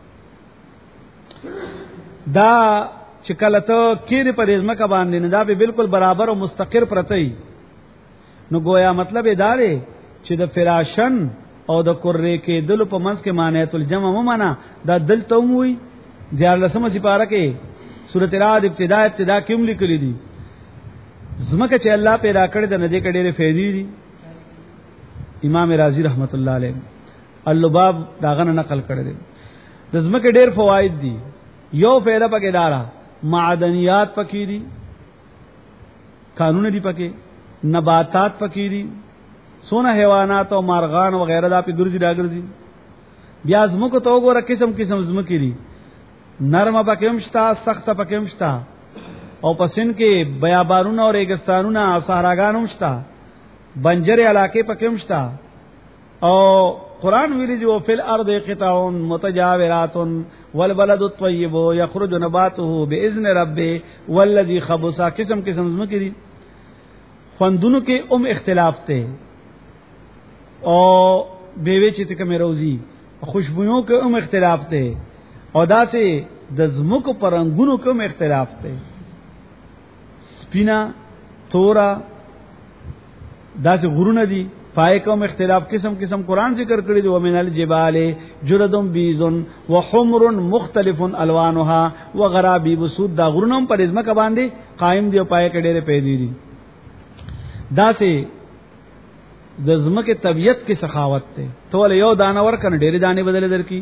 دا چې کله ته کېره په ځمکه باندې نه دا به بالکل برابر او مستقر پرته نو گویا مطلب دا دی چې د فراشن او د قرې کې دل په منځ کې معنیت الجمع مو معنا دا دل ته وي 14 سپاره کې سورۃ رعد ابتدا کوم لیکلي دي زمکه چې الله پیدا کړی د نجې کډېره فائدې دي. امام رازی رحمت الله علیه اللباب داغه نقل کړی دی د زمکه ډېر فواید دي. یو فائدہ پکې دارا معدنیات پکې دي قانون دي پکې نباتات پکې دي سونه حیوانات او مارغان وغیرہ دا په ګرځي راګرځي. بیا زمکه تو وګوره قسم زمکې دي نرم پکې مشتا سخت پکې مشتا او پسین کې بیابانونه او ریګستانونه او صحراګان مشتا بنجر علاقې پکې مشتا او قران ویلي دی او فل ارض قطع متجاورات والبلد الطيب يخرج نباته باذن ربه والذي خبث قسم زمکې دي. خوندونو کې اختلاف ته او بیوی چې کومه روزي خوشبوئوں کې اختلاف ته او داسې د زمکو پرنګونو کوم اختلاف ته سپینا تورا داسې غرونه دي پای کوم اختلاف قسم قران ذکر کړی دی ومن الجبال جردم بیزن وحمر مختلف الوانها وغرابيب سود دا غرونم پر زمکه باندې قائم دی او پای کې ډېر پیدا دي. داسې د زمکه طبیعت کې سخاوت ته ټول یو دانور کنه ډېر دانه بدل درکې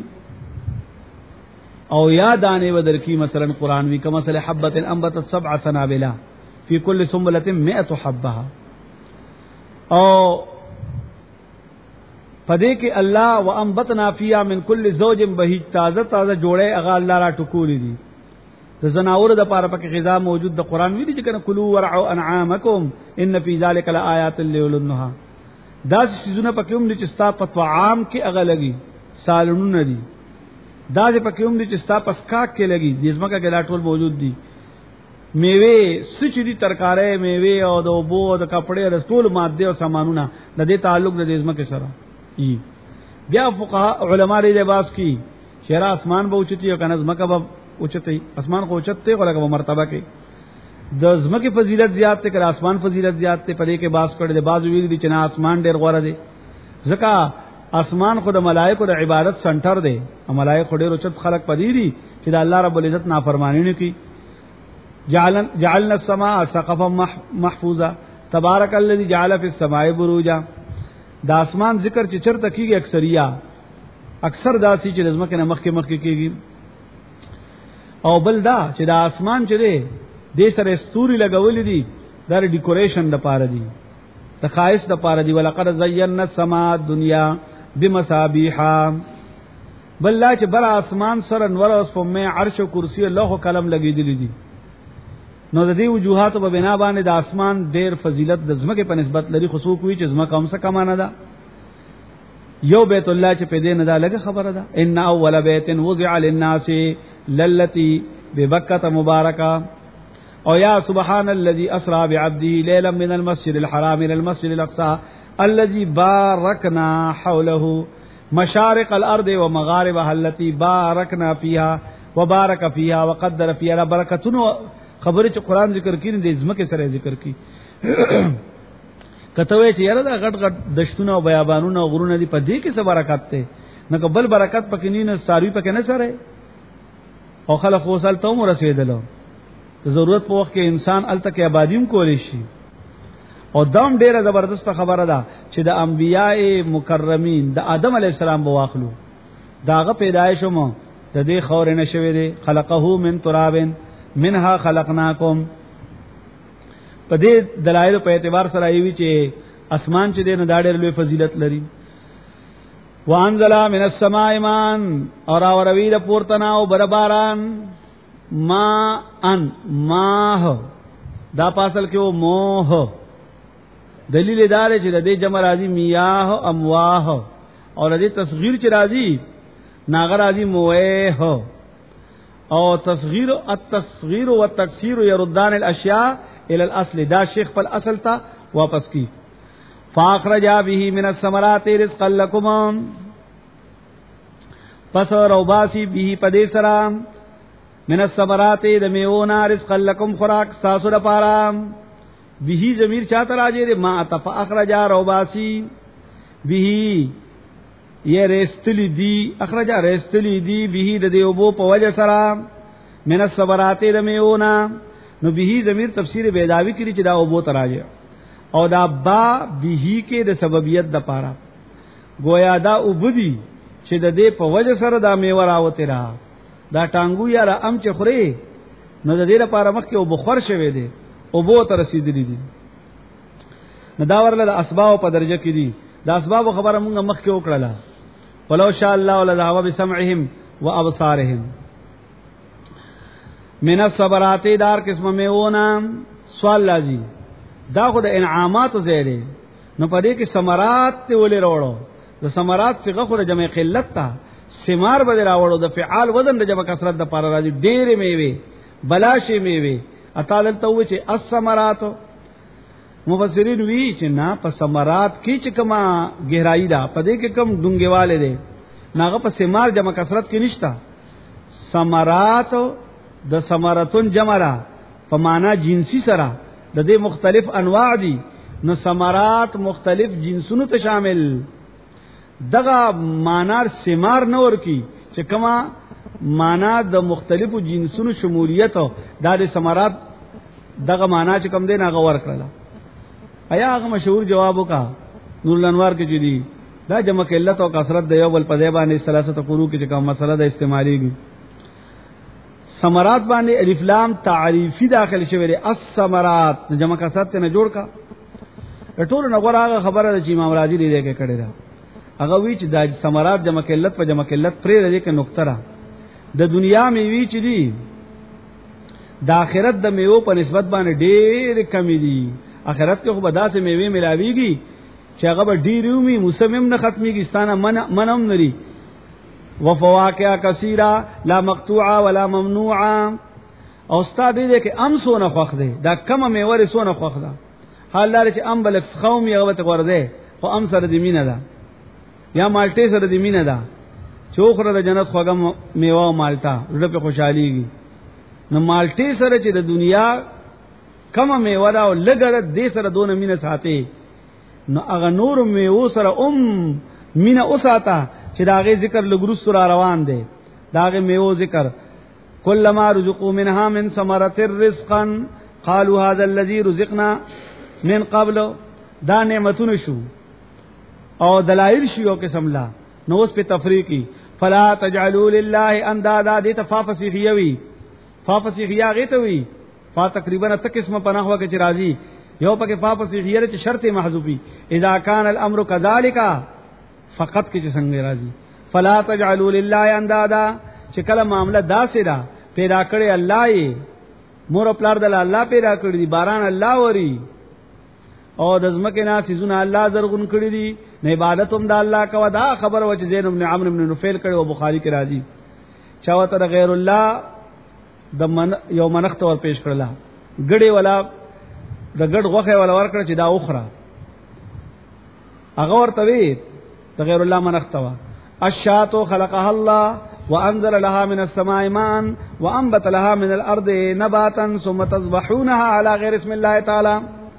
او یا دانه بدر کی مثلا قران وی کما مثل حبۃ انبتت 7 سنابل فی کل سنبلۃ 100 حبها او پدې کې الله وانبتنا فیها من کل زوج بهیج تازه جوړه هغه الله را ټکولې دي د زناور د پاره پکې غذا موجود د قران وی دي چې کنه کلوا ورعوا انعامکم ان فی ذلک لآیات لولنها دا سيزونه پکې هم دي چې ستا په طعام کې هغه لګي سالونونه دي دا دې پکې هم دي چې ستا پس کاک کې لګي د زمکه کې لا ټول موجود دي میوه سچ دي ترکارې میوه او د وبو او د کپڑے د ټول ماده او سامانونه د دې تعلق د زمکه سره ای بیا فقها علما دې لباس کی شهر اسمان به اوچتي او کنه زمکه به اوچتي اسمان کو اوچته او لکه مرتبه کې د زمکه فضیلت زیات ته کړه اسمان فضیلت زیات ته پدې کې باس کړي د باز ویل دي چې نه اسمان ډېر غوړه دي ځکه اسمان خو د ملائکو د عبادت سنټر دی، او ملائکه ډېر اوچت خلق پدې دي چې د الله رب العزت نافرمانی نه کوي. جعلنا السماء سقفا محفوظا تبارک الذی جعل فی السماء بروجا. د اسمان ذکر چې چرته کیږي اکثر داسي چې لزمکه نه مخکې کیږي. او بل دا چې د اسمان چې دی د سره ستوري لګولې دي دا ډیکوریشن د پاره دي، د خاص د پاره دي. ولقد زینا السماء الدنيا بمصابيح. بل لا چې بر اسمان سره انور اوس په مې عرش او کرسی الله قلم لګېدلې دي. نو د دې وجوهات په بنا باندې د اسمان ډېر فضیلت د زمکه په نسبت لري، خصوص کوي چې زمکه هم څه کمانه ده. یو بیت الله چې په دې نه دا لګه خبره ده. ان اول بیت وضع للناس للتی ببکة مبارکه. او یا سبحان الذي اسرا بعبده ليلا من المسجد الحرام الى المسجد الاقصى الذي باركنا حوله مشارق الارض ومغاربها التي باركنا فيها وبارك فيها وقدر فيها برکتونو خبره چې قران ذکر کړي د ځمکه سره ذکر کړي. کته وی چې یاره دا غټ دشتونه او بیابانونه او غرونه دي، په دې کې څه برکت ته نه قبل برکت پکې نه ساروی پکې نه سره. او خلق وصل ته مو رسیدلو ضرورت په وخت کې انسان التکه آبادیم کولی شي. او دام ډیره زبردست خبره ده چې د انبیای مکرمین د آدم علی السلام بواخلو داغه پیدایش مو د دې خور نه شوی دی. خلقه من تراب منها خلقناکم. په دې دلایل په اعتبار سره ایوي چې اسمان چې د نډاډر لوی فضیلت لري. وانزل من السماء ماء اور اوروی د پورتنا او برباران ما ان ماه دا پاسل کې او موه. دلیل دار چې د دې جمع راځي میاه امواه، او د دې تصغیر چې راځي ناغه راځي موه. او التصغیر والتکسیر يردان الاشیاء الى الاصل. دا شیخ پر اصل تا واپس کی. فاخرج به من الثمرات رزقا لكم. پس روباسی به پدې سره من الثمرات د میونا رزقا لكم خوراک تاسو لپاره. به ضمیر چاته راځي د ما تفاخرج روباسی به یہ رستلی دی اخرج رستلی دی به د دیوبو په وجه سره من الثمرات د میونا. نو به ضمیر تفسیر بیداوی کړي چې دا اوبو تراځي، او دا با به کې د سببیت د پاره گویا دا وبدي چې د دې په وجه سره دا میوه راوته را دا ټانګو یا را ام چې خوري نو د دې لپاره مخکې او بخور شوي دي او بو ته رسیدلي دي. نو دا ورله د اسباب په درجه کې دي. د اسباب خبره مونږه مخکې وکړه. ولو شاء الله ولذهب بسمعهم وابصارهم. من الصبرات دار قسم میونا سوال لازم دا خو د انعامات زیره. نو پدې کې ثمرات ته ولې راوړو؟ د ثمرات څخه خو د جمع قلت ته ثمار به راوړو. د فعال وزن د جمع کثرت د پاره راځي ډېرې میوه بلاشي میوه. اتال ته و چې الثمرات مفسرین وی چې نه په ثمرات کې چې کما گہرائی ده پدې کې کم ډونګېواله ده ناغه په ثمار جمع کثرت کې نشتا. ثمرات د ثمرتون جمع را په معنا جنسی سره د دې مختلف انواع دي. نو ثمرات مختلف جنسونو ته شامل دغه معنا ثمار نور کی چې کما معنا د مختلفو جنسونو شمولیت د ثمرات دغه معنا چې کم دی نه غور کړل. ایا هغه مشهور جواب وکا نور الانوار کې جدي دا جمع قلت او کثرت د یو بل په دی باندې ثلاثه قرو کې چې کوم مسله د استعماليږي. ثمرات باندې الف لام تعریفی داخل شوی دی. الثمرات جمع کثرت نه جوړ کا ټول نه غوړه خبره چې امام رازی دې کې کړی دا هغه وی چې د ثمرات جمع قلت په جمع قلت پرې دې کې نقطه را د دنیا میوي چې دي د آخرت د میوه په نسبت باندې ډېر کم دي. آخرت کې خو به داسې میوه ملاويږي چې هغه به ډېر وي مسمم نه ختميږي ستانه منم نري. وفواکه کثیره لا مقطوعه ولا ممنوعه. او استاد دې کې ام سونه خوخ دی دا کم میوه سونه خوخ ده. حال لري چې ام بلک خوم یې غوته ورده خو ام سره د مینه ده یا مالټه سره د مینه ده. چوخره د جنت خوګم میوه او مالټا زړه په خوشحاليږي. نو مالټه سره چې د دنیا کم میوه دا او لګره دې سره دونه مینه ساتي نو هغه نور میوه سره مینا اوساتا چې داغه ذکر لګروس را روان دي داغه میو ذکر کلما رزقوا منها من ثمرة رزقا قالوا هذا الذي رزقنا من قبل دا نعمتونه شو او دلائل شو قسم لا نو اس په تفریقی فلا تجعلوا لله اندادا دې تفافسیخیوی فافسیخیا غیتوی فا تقریبا ته قسمه پناهوا کې راضی یو پکې فافسیخیه چې شرط محذوفی اذا كان الامر كذلك فقط کې څنګه راضی فلا تجعلوا لله اندادا چې کله معاملہ داسې دا پیدا کړی الله یې مور پلار د الله پیدا کړی دی باران الله وری او د زمکه نه سيزونه الله زرغون کړی دي نه عبادت هم د الله کوا دا خبر و چې زید بن عمرو بن نفیل کړي او بخاری کې راځي چاوته غیر الله د یو منخت ور پیش کړلا ګړې ولا د ګډ غوخه ولا ور کړ چې دا اخرى هغه ورته وی د غیر الله منخت وا الشاتو خلقها الله وانزل لها من السماء ماء وانبت لها من الارض نباتا ثم تصبحونها على غير اسم الله تعالى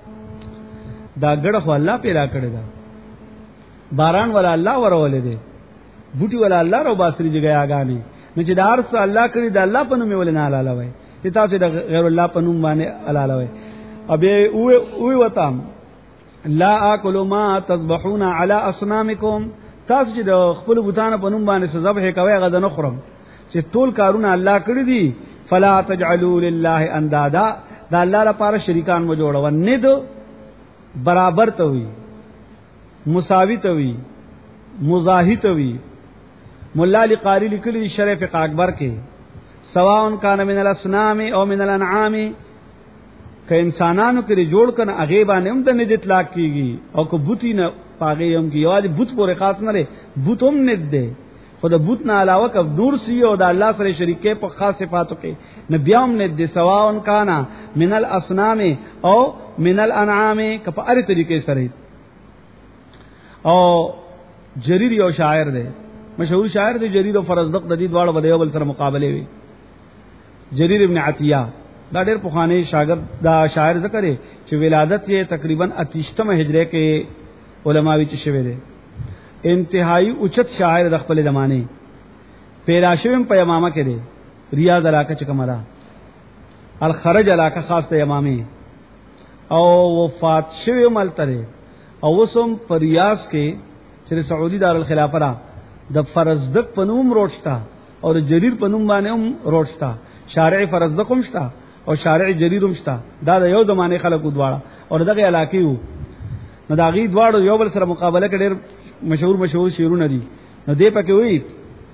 دا ګډه خو الله پیدا کړی دا باران ولا الله ورولې دي بوټي ولا الله رو باسري جګیاګانی نو چې دار څه الله کړی دا الله په نوم ولنه حلاله وای چې تاسو د غیر الله په نوم باندې حلاله وای ابي او وتام لا اكل ما تصبحون على اصنامكم تاسو چې د خپل بوتانه په نوم باندې ذبح کوي غدا نه خورم چې ټول کارونه الله کړی دي فلا تجعلوا لله اندادا دا الله لپاره شریکان مو جوړو نه دو برابر ته وي مساوي ته وي مزاحي ته وي مولا علی قاری لیکلی شرح فقہ اکبر کې سواء کان من الاصنام او من الانعام که انسانانو کې جوړ کنه هغه باندې هم د نجات اطلاق کیږي او کو بوتی نه پاګې هم کی یوازې بوت پورې خاص نه لري بوت هم نه ده خود بوت نه علاوه ک دور سی او د الله سره شریکې په خاص صفاتو کې نه بیا هم نه ده سواء کان من الاصنام او من الانعام ک په اړ طریقې سره او جریر یو شاعر دی مشهور شاعر دی جریر او فرزدق د دې دواړو په یو بل سره مقابله وی جریر ابن عطیہ دا ډېر پخوانی شاګرد دا شاعر ذکر دی چې ولادت یې تقریبا 38 هجری کې علماوی چې شوی دی انتهایی اوچت شاعر د خپل زمانه پیدا شوی په یمامه کې دی ریاض علاقه چې کومه ده الخرج علاقه خاص ته یمامه او وفات شوی ملتره او وسم په ریاض کې چې سعودي دارالخلافه را د فرزدق په نوم روښتا او د جریر په نوم باندې هم روښتا شارع فرزدق هم شتا او شارع جریر هم شتا دا د یو زمانه خلکو دواړه او دغه علاقې وو نو دا غي دواړو یو بل سره مقابله کې ډېر مشهور شعرونه دي نو دې پکې وایي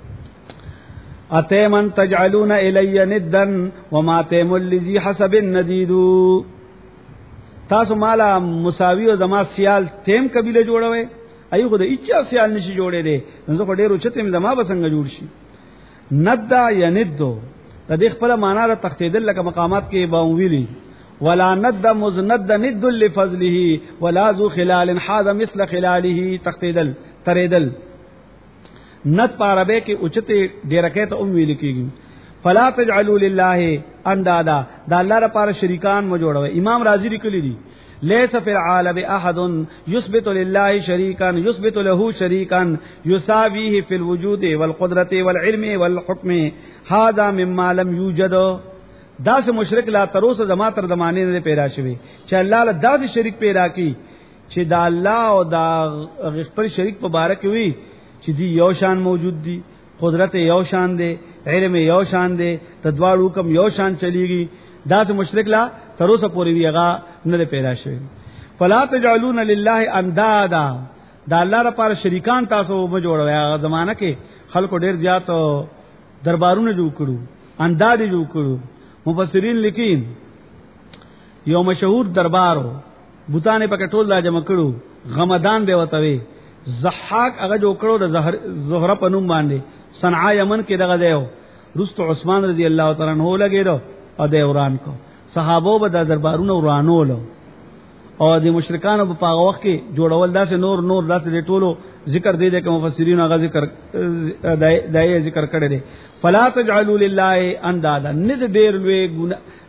اتمن تجعلون الی ندا وما تم الذی حسب الندید تاسو مالا مساوی او زما سیال تیم قبیله جوړوي ایو خو د اچا سیال نشي جوړې دي نو خو ډېر اوچته زما بسنګ جوړ شي نددا یندو د دې خپل معنا د تختیدل لکه مقامات کې باویلی ولا ند مزند ند لفضله ولا ذو خلال حاذ مثل خلاله تختیدل تریدل ند عربی کې اوچته ډیرکه ته ویل کېږي فلا تجعلوا لله اندادا دا الله لپاره شریکان مو جوړوي امام رازی لیکلی دي ليس في العالم احد يثبت لله شريكا يثبت له شريكا يساويه في الوجود والقدرة والعلم والحكم هذا مما لم يوجد دا سے مشرک لا تروس زما تر زمانه نه پیدا شوی چې الله له داسې شریک پیدا کی چې دا الله او دا خپل شریک په باره کې وي چې دی یو شان موجود دي قدرت یو شان دی علم یو شان دی تدوار حکم یو شان چلیږي دا سے مشرک لا تروس پوری ویغه نه پیدا شوی فلا تجعلون لله اندادا دا الله لپاره شریکان تاسو به جوړوي هغه زمانہ کې خلکو ډیر زیات دربارونه جوړ کړو انداز جوړ کړو مفسرین لیکین یو مشهور دربارو بوتانه پکې ټول لا جمع کړو غمدان به وتوي زحاق هغه جوړ کړو د زهره پنوم باندې صنعاء یمن کې دغه دیو رست عثمان رضی الله تعالی عنہ لګیدو او د وران کو صحابو به د دربارونو ورانول او د مشرکانو په هغه وخت کې جوړول داسې نور داسې د ټولو ذکر دی د مفسرین هغه ذکر دای ذکر کړی دی فلا تجعلوا لله اندادا ند ډیر لوی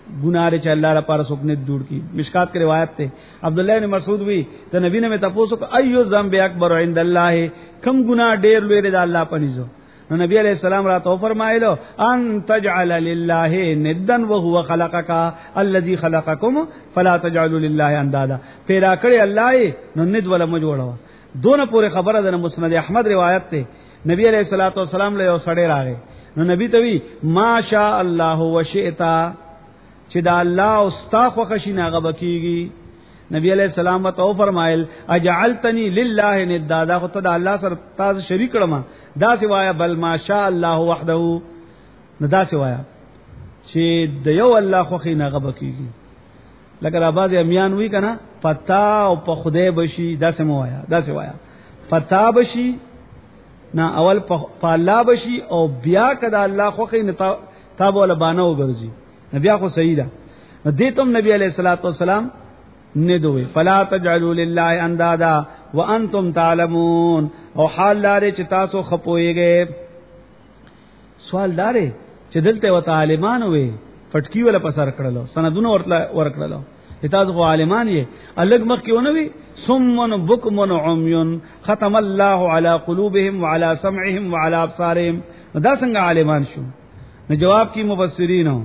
گناہ چې الله لپاره څوک نه جوړ کی. مشکات کی روایت ته عبد الله بن مسعود وی ته نبی نے تاسو کو ایو ذنب اکبر عند الله، کم گناہ ډیر لوی دی الله پنيزو. نو نبی علیہ السلام را تو فرمایلو ان تجعل لله ندا وهو خلقك الذي خلقكم فلا تجعلوا لله اندادا. پیدا کړی الله نو ند ولا مجوړو. دونه پورې خبره ده مسند احمد روایت ته نبی علیہ الصلوۃ والسلام له یو سړی راغی نو نبی ته وی ما شاء الله وشئتا، چې دا الله او ستا خو خشینه غبکیږي. نبی علیہ السلام ته فرمایل اجعلتنی لله ندا، دا خو ته د الله سره تاسو شریک کړم. دا سوایا بل ما شاء الله وحده، ندا سوایا چې د یو الله خو خینه غبکیږي. لکه آباد امیان وی کنه فتا او په خدای بشي، دا سموایا، دا سوایا فتا بشي نه اول په الله بشي او بیا کدا الله خو خینه تاب ولا بانو ګرځي، بیا خو صحیح ده. دې تم نبی علیہ الصلوۃ والسلام نه دوی فلا تجعلوا لله اندادا وانتم تعلمون، او حال لاره چې تاسو خپويږئ. سوال داره چې دلته و عالمان وي پټکی ولا پسر کړلو سندونه ور کړلو، تاسو خو عالمان یې الګ مخ کې ونوي صم بكم عمي ختم الله على قلوبهم وعلى سمعهم وعلى ابصارهم. دا څنګه عالمان شو؟ نو جواب کی مفسرینو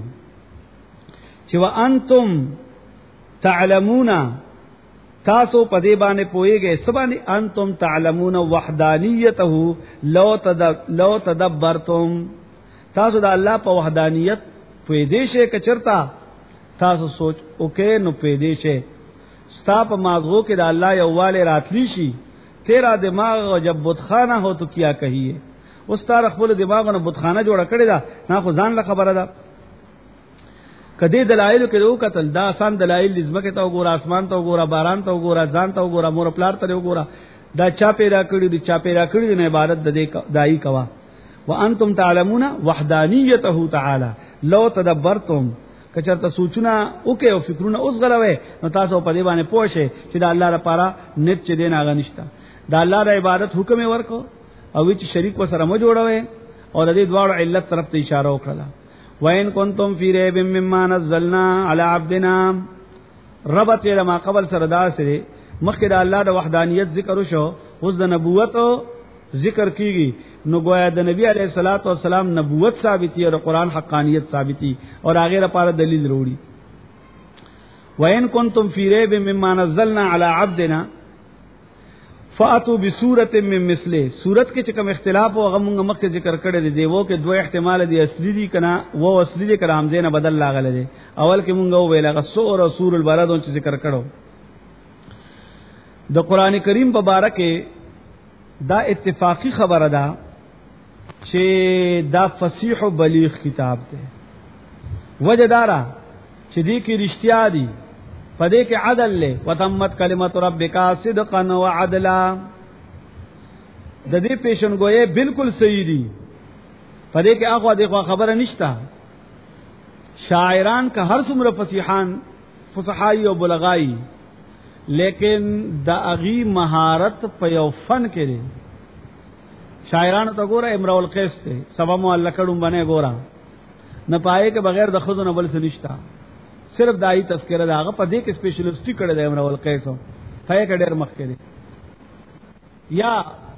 چې وانتم تعلمون، تاسو پدې باندې پويږئ سبحان انتم تعلمون وحدانیته لو تدبرتم، تاسو د الله په وحدانیت پوي دې شي کچرتا تاسو سوچ وکې نو پوي دې شي ستا په مازغو کې د الله یو والي راتلی شي. تیرا دماغ جب بتخانه ہو تو کیا کہیے، اوس تار خپل دماغ نه بتخانه جوړ کړی دا نه خو ځان له خبره ده. کدی دلایل کې یو قتل دا آسان دلایل لزمکه ته وګوره، اسمان ته وګوره، باران ته وګوره، ځان ته وګوره، مور پلار ته وګوره، دا چا پیدا کړی دي، چا پیدا کړی دی، نه عبادت د دې دای کوا. وانتم تعلمون وحدانیته تعالی لو تدبرتم، کچرته سوچونه وکي او فکرونه اوس غلوي نو تاسو په دې باندې پوښی چې دا الله لپاره نت چې دین هغه نشته. دا الله د عبادت حکم ورکو او چې شریک وسره مو جوړوي او د دې دواړو علت طرف ته اشاره وکړه. وَإِن كُنتُمْ فِي رَيْبٍ مِّمَّا نَزَّلْنَا عَلَى عَبْدِنَا، ربط یې ما قبل سره دا سره مخکې د الله د وحدانیت ذکر وشو، اوس د نبوت ذکر کیږي. نو گویا د نبی علیہ الصلوۃ والسلام نبوت ثابتی او قرآن حقانیت ثابتی اور آگے لپاره دلیل وروړي. وَإِن كُنتُمْ فِي رَيْبٍ مِّمَّا نَزَّلْنَا عَلَى عَبْدِنَا فَأْتُوا بِسُورَةٍ مِّن مِّثْلِهِ. سورت کې چې کوم اختلاف او غمونګه مخکې ذکر کړی دی دیو کې دوه احتمال دي، اصلي دي کنا و اصلي دي کرام زینه بدل لاغله دي. اول کې مونږ ویل هغه سور او سور البلد چې ذکر کړو. د قران کریم په باره کې دا اتفاقی خبره ده چې دا فصیح او بلیغ کتاب دی. وجه دارا چې دې کې رښتیا دي، پدې کې عدل له وتمت کلمت ربک صدقا وعدلا، د دې پیشنګوئے بالکل صحیح دي. پدې کې هغه دغه خبره نشته. شاعران کا هر څومره فصیحان فصحای او بلغای، لیکن د اغي مهارت په یو فن کې دي. شاعرانو ته ګوره امرؤ القیس ته سبا مو الله کډم باندې ګوره نه پائے کې بغیر د خود نه بل څه نشتا، صرف دای تذکرہ داغه په دې کې سپیشلیسټی کړی دی امرؤ القیس، پای کې ډېر مخ کې دي. یا